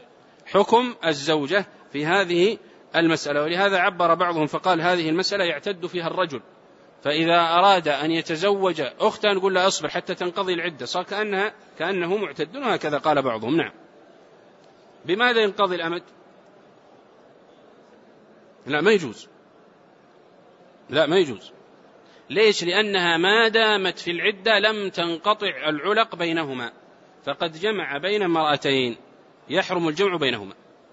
حكم الزوجة في هذه المسألة. ولهذا عبر بعضهم فقال هذه المسألة يعتد فيها الرجل، فإذا أراد أن يتزوج أختا نقول له أصبر حتى تنقضي العدة، صار كأنها كأنه معتد، وهكذا قال بعضهم. نعم. بماذا ينقضي الأمد؟ لا ما يجوز، لا ما يجوز. ليش؟ لأنها ما دامت في العدة لم تنقطع العلق بينهما، فقد جمع بين امرأتين يحرم الجمع بينهما.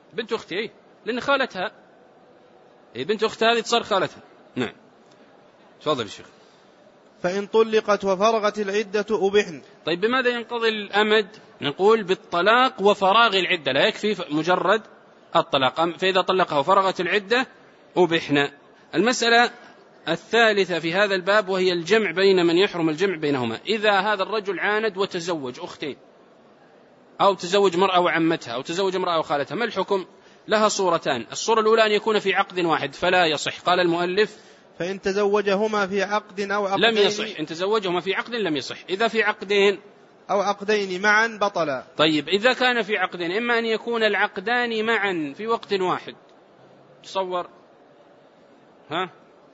بنت أختي إيه؟ لأن خالتها إيه، بنت أختها هذه تصير خالتها. نعم. تفضل يا شيخ. فإن طلقت وفرغت العدة أبحن. طيب بماذا ينقضي الأمد؟ نقول بالطلاق وفراغ العدة، لا يكفي مجرد الطلاق، فإذا طلقها وفرغت العدة أبحن. المسألة الثالثة في هذا الباب وهي الجمع بين من يحرم الجمع بينهما. إذا هذا الرجل عاند وتزوج أختين، أو تزوج مرأة وعمتها، أو تزوج مرأة وخالتها، ما الحكم؟ لها صورتان. الصورة الأولى أن يكون في عقد واحد فلا يصح. قال المؤلف فإن تزوجهما في عقد أو عقدين لم يصح. إن تزوجهما في عقد لم يصح. إذا في عقدين أو عقدين معا بطلا. طيب إذا كان في عقدين، إما أن يكون العقدان معا في وقت واحد، تصور ها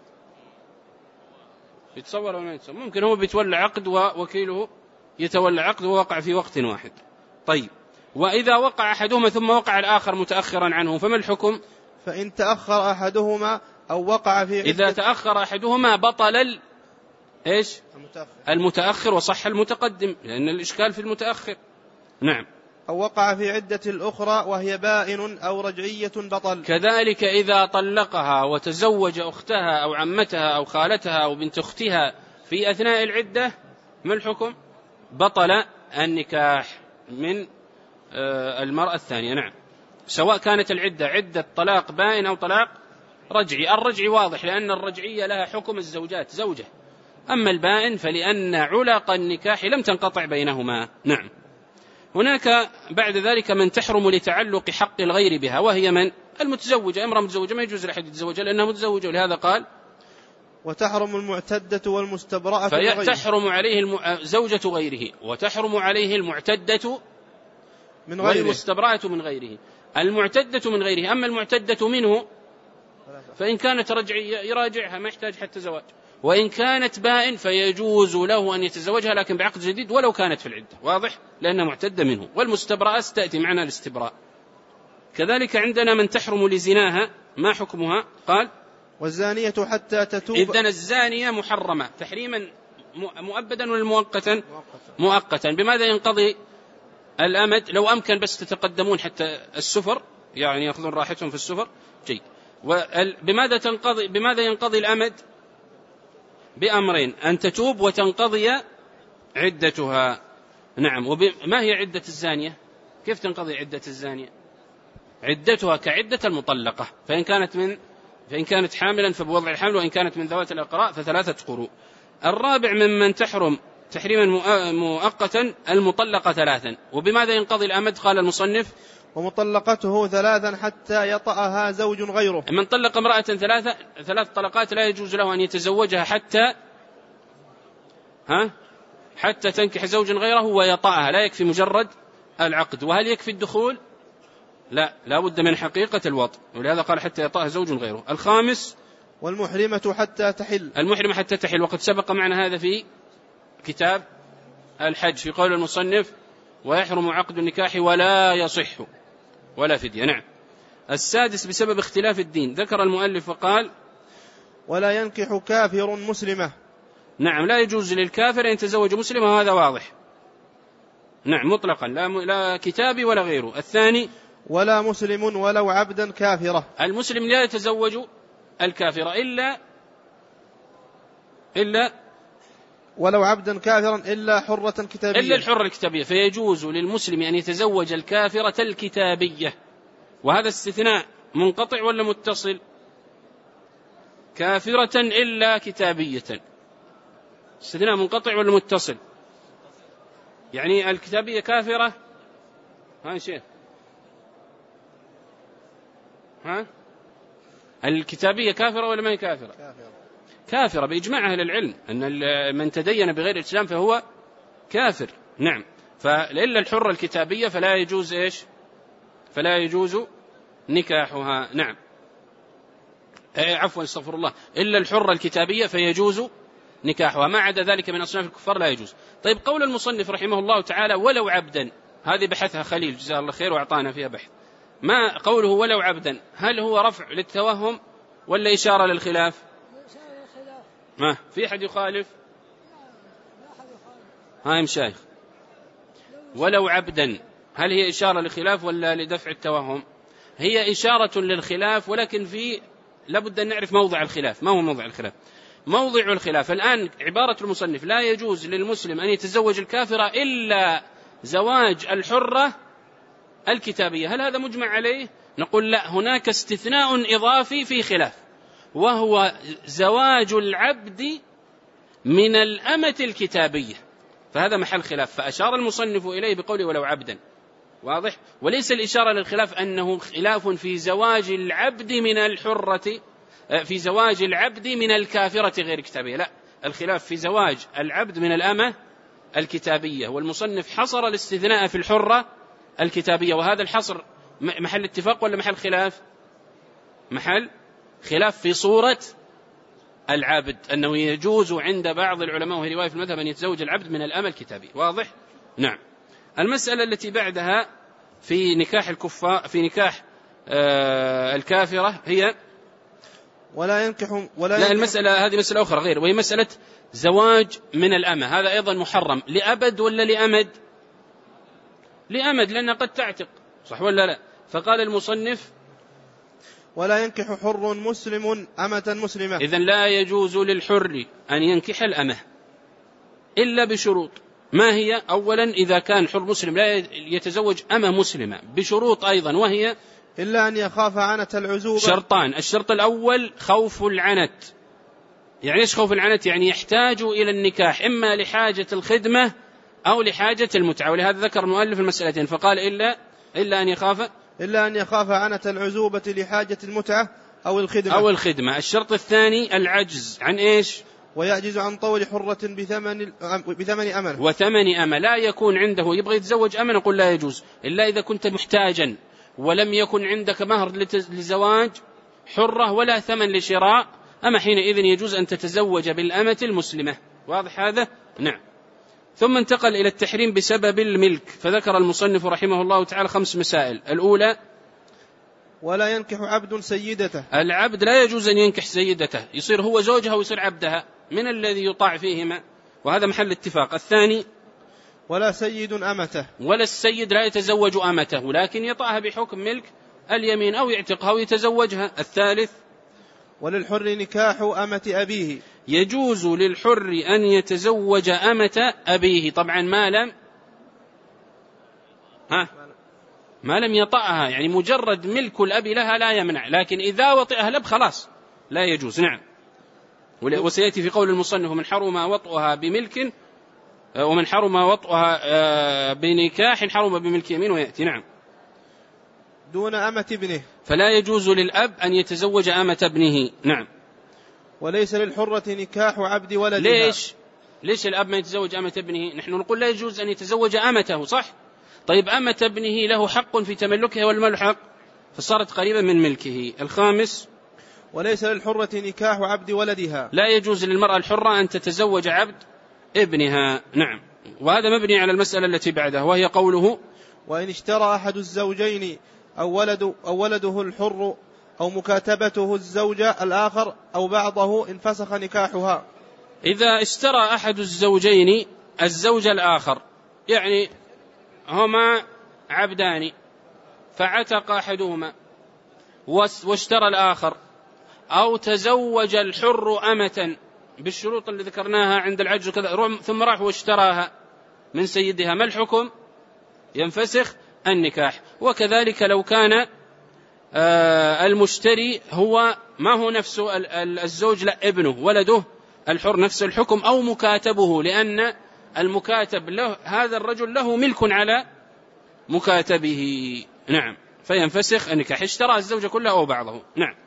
يتصور ولا ما يتصور؟ ممكن هو بيتولى عقد ووكيله يتولى عقد ووقع في وقت واحد. طيب وإذا وقع أحدهما ثم وقع الآخر متأخرا عنه فما الحكم؟ فإن تأخر أحدهما أو وقع في إذا تأخر أحدهما بطل ال... إيش؟ المتأخر. المتأخر وصح المتقدم، لأن الإشكال في المتأخر. نعم. أو وقع في عدة الأخرى وهي بائن أو رجعية بطل. كذلك إذا طلقها وتزوج أختها أو عمتها أو خالتها أو بنت أختها في أثناء العدة ما الحكم؟ بطل النكاح من المرأة الثانية. نعم. سواء كانت العدة عدة طلاق بائن أو طلاق رجعي. الرجعي واضح لأن الرجعية لها حكم الزوجات زوجة، أما البائن فلأن علق النكاح لم تنقطع بينهما. نعم. هناك بعد ذلك من تحرم لتعلق حق الغير بها، وهي من؟ المتزوجة. امرأة متزوجة ما يجوز لأحد يتزوجها لأنها متزوجة، ولهذا قال وتحرم المعتدة والمستبرأة فتحرم عليه الم... زوجة غيره، وتحرم عليه المعتدة من غيره والمستبرأة من غيره. المعتدة من غيره. أما المعتدة منه فإن كانت رجعية يراجعها ما يحتاج حتى زواج، وإن كانت بائن فيجوز له أن يتزوجها لكن بعقد جديد ولو كانت في العدة. واضح؟ لأنها معتدة منه. والمستبرأة ستأتي معنا الاستبراء. كذلك عندنا من تحرم لزناها، ما حكمها؟ قال والزانية حتى تتوب. إذن الزانية محرمة تحريما مؤبدا ولا مؤقتا؟ مؤقتا. بماذا ينقضي الأمد؟ لو أمكن بس تتقدمون حتى السفر، يعني يأخذون راحتهم في السفر. جيد. وبماذا تنقضي بماذا ينقضي الأمد؟ بأمرين: أن تتوب وتنقضي عدتها. نعم. وما هي عدة الزانية؟ كيف تنقضي عدة الزانية؟ عدتها كعدة المطلقة، فإن كانت من فإن كانت حاملا فبوضع الحمل، وإن كانت من ذوات الأقراء فثلاثة قروء. الرابع ممن تحرم تحريما مؤقتا المطلقة ثلاثا. وبماذا ينقضي الأمد؟ قال المصنف ومطلقته ثلاثا حتى يطأها زوج غيره. من طلق امرأة ثلاثة ثلاث طلقات لا يجوز له أن يتزوجها حتى ها حتى تنكح زوج غيره ويطأها. لا يكفي مجرد العقد. وهل يكفي الدخول؟ لا، لا بد من حقيقة الوطء، ولهذا قال حتى يطأها زوج غيره. الخامس والمحرمة حتى تحل. المحرمة حتى تحل، وقد سبق معنا هذا في كتاب الحج في قول المصنف ويحرم عقد النكاح ولا يصح ولا فدية. نعم. السادس بسبب اختلاف الدين. ذكر المؤلف وقال ولا ينكح كافر مسلمة. نعم. لا يجوز للكافر أن يتزوج مسلمة، وهذا واضح. نعم مطلقا، لا, م... لا كتابي ولا غيره. الثاني ولا مسلم ولو عبدا كافرة. المسلم لا يتزوج الكافرة إلا إلا ولو عبدا كافرا إلا حرة كتابية إلا الحرة الكتابية. فيجوز للمسلم أن يتزوج الكافرة الكتابية. وهذا استثناء منقطع ولا متصل؟ كافرة إلا كتابية. استثناء منقطع ولا متصل؟ يعني الكتابية كافرة. ها شيخ ها الكتابية كافرة ولا ما هي كافرة؟ كافرة, كافرة بإجماع أهل العلم أن من تدين بغير الإسلام فهو كافر. نعم. فإلا الحرة الكتابية فلا يجوز إيش فلا يجوز نكاحها. نعم. عفوا استغفر الله. إلا الحرة الكتابية فيجوز نكاحها، ما عدا ذلك من أصناف الكفار لا يجوز. طيب قول المصنف رحمه الله تعالى ولو عبدا، هذه بحثها خليل جزاه الله خير وأعطانا فيها بحث. ما قوله ولو عبدا، هل هو رفع للتوهم ولا إشارة للخلاف؟ ما في أحد يخالف؟ هاي مشايخ ولو عبدا، هل هي إشارة للخلاف ولا لدفع التوهم؟ هي إشارة للخلاف، ولكن في لابد أن نعرف موضع الخلاف. ما هو موضع الخلاف؟ موضع الخلاف الآن عبارة المصنف لا يجوز للمسلم أن يتزوج الكافرة إلا زواج الحرة الكتابية، هل هذا مجمع عليه؟ نقول لا، هناك استثناء إضافي في خلاف، وهو زواج العبد من الأمة الكتابية، فهذا محل خلاف، فأشار المصنف إليه بقوله ولو عبدا، واضح؟ وليس الإشارة للخلاف أنه خلاف في زواج العبد من الحرة، في زواج العبد من الكافرة غير كتابية، لا، الخلاف في زواج العبد من الأمة الكتابية، والمصنف حصر الاستثناء في الحرة الكتابية، وهذا الحصر محل اتفاق ولا محل خلاف؟ محل خلاف في صورة العبد، أنه يجوز عند بعض العلماء وهي رواية في المذهب أن يتزوج العبد من الأمة الكتابية، واضح؟ نعم. المسألة التي بعدها في نكاح الكفار، في نكاح آه الكافرة، هي ولا ينكح ولا لا ينكح المسألة هذه مسألة أخرى غير، وهي مسألة زواج من الأمة، هذا أيضا محرم لأبد ولا لأمد؟ لأمد، لأنها قد تعتق، صح ولا لا؟ فقال المصنف ولا ينكح حر مسلم أمة مسلمة، إذن لا يجوز للحر أن ينكح الأمة إلا بشروط، ما هي؟ أولا إذا كان حر مسلم لا يتزوج أمة مسلمة، بشروط أيضا، وهي إلا أن يخاف عنة العزوبة، شرطان. الشرط الأول خوف العنت، يعني إيش خوف العنت؟ يعني يحتاج إلى النكاح إما لحاجة الخدمة أو لحاجة المتعة، ولهذا ذكر المؤلف المسألتين فقال إلا إلا أن يخاف إلا أن يخاف عنة العزوبة لحاجة المتعة أو الخدمة أو الخدمة. الشرط الثاني العجز عن إيش؟ ويعجز عن طول حرة بثمن بثمن أمة، وثمن أمة، لا يكون عنده يبغى يتزوج أمة نقول لا يجوز إلا إذا كنت محتاجا ولم يكن عندك مهر لزواج حرة ولا ثمن لشراء أما، حينئذ يجوز أن تتزوج بالأمة المسلمة، واضح هذا؟ نعم. ثم انتقل إلى التحريم بسبب الملك، فذكر المصنف رحمه الله تعالى خمس مسائل. الأولى ولا ينكح عبد سيدته، العبد لا يجوز أن ينكح سيدته، يصير هو زوجها ويصير عبدها، من الذي يطاع فيهما؟ وهذا محل اتفاق. الثاني ولا سيد أمته، ولا السيد لا يتزوج أمته، لكن يطاعها بحكم ملك اليمين أو يعتقها ويتزوجها. الثالث وللحر نكاح أمة أبيه، يجوز للحر أن يتزوج أمة أبيه، طبعا ما لم ها ما لم يطأها، يعني مجرد ملك الأب لها لا يمنع، لكن إذا وطئها الأب خلاص لا يجوز. نعم. وسيأتي في قول المصنف من حرم وطئها بملك ومن حرم وطئها بنكاح حرم بملك يمين، ويأتي. نعم. دون أمة ابنه، فلا يجوز للأب أن يتزوج أمة ابنه. نعم. وليس للحرة نكاح عبد ولدها، ليش؟ ليش الأب ما يتزوج أمة ابنه؟ نحن نقول لا يجوز أن يتزوج أمته، صح؟ طيب أمة ابنه له حق في تملكها والملحق، فصارت قريبا من ملكه. الخامس وليس للحرة نكاح عبد ولدها، لا يجوز للمرأة الحرة أن تتزوج عبد ابنها. نعم. وهذا مبني على المسألة التي بعدها، وهي قوله وإن اشترى أحد الزوجين أو, ولد أو ولده الحر أو مكاتبته الزوجة الآخر أو بعضه انفسخ نكاحها. إذا اشترى أحد الزوجين الزوج الآخر، يعني هما عبدان فعتق أحدهما واشترى الآخر، أو تزوج الحر أمة بالشروط اللي ذكرناها عند العجز كذا، ثم راح واشتراها من سيدها، ما الحكم؟ ينفسخ النكاح. وكذلك لو كان المشتري هو ما هو نفسه الزوج، لا ابنه ولده الحر نفس الحكم، أو مكاتبه، لأن المكاتب له هذا الرجل له ملك على مكاتبه. نعم. فينفسخ النكاح، اشترى الزوجة كلها أو بعضه. نعم.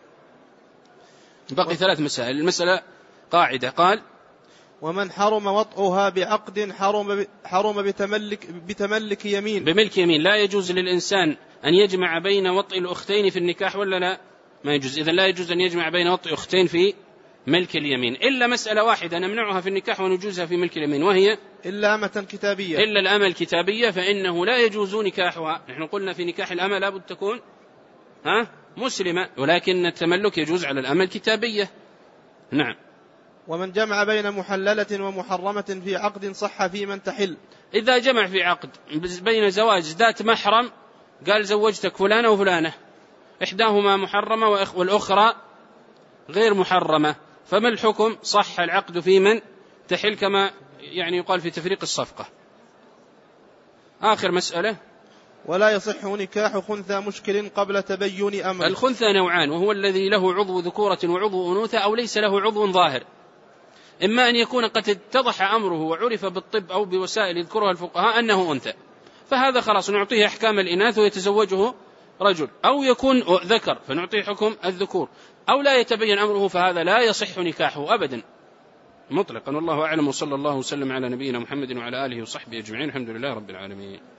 بقي ثلاث مسائل. المسألة قاعدة، قال ومن حرم وطئها بعقد حرم حرم بتملك بتملك يمين، بملك يمين. لا يجوز للإنسان أن يجمع بين وطئ الأختين في النكاح ولا لا؟ ما يجوز. إذن لا يجوز أن يجمع بين وطئ أختين في ملك اليمين، إلا مسألة واحدة نمنعها في النكاح ونجوزها في ملك اليمين، وهي إلا أمة كتابية، إلا الأمة الكتابية، فإنه لا يجوز نكاحها. نحن قلنا في نكاح الأمة لا بد تكون ها مسلمة، ولكن التملك يجوز على الأمة الكتابية. نعم. ومن جمع بين محللة ومحرمة في عقد صح في من تحل، إذا جمع في عقد بين زواج ذات محرم، قال زوجتك فلانة وفلانة، إحداهما محرمة والأخرى غير محرمة، فما الحكم؟ صح العقد في من تحل كما يعني يقال في تفريق الصفقة. آخر مسألة: ولا يصح نكاح خنثى مشكل قبل تبين أمره. الخنثى نوعان، وهو الذي له عضو ذكورة وعضو أنوثة أو ليس له عضو ظاهر. إما أن يكون قد اتضح أمره وعرف بالطب أو بوسائل يذكرها الفقهاء أنه أنثى، فهذا خلاص نعطيه أحكام الإناث ويتزوجه رجل، أو يكون ذكر فنعطيه حكم الذكور، أو لا يتبين أمره فهذا لا يصح نكاحه أبدا مطلقا. والله أعلم، وصلى الله وسلم على نبينا محمد وعلى آله وصحبه أجمعين، الحمد لله رب العالمين.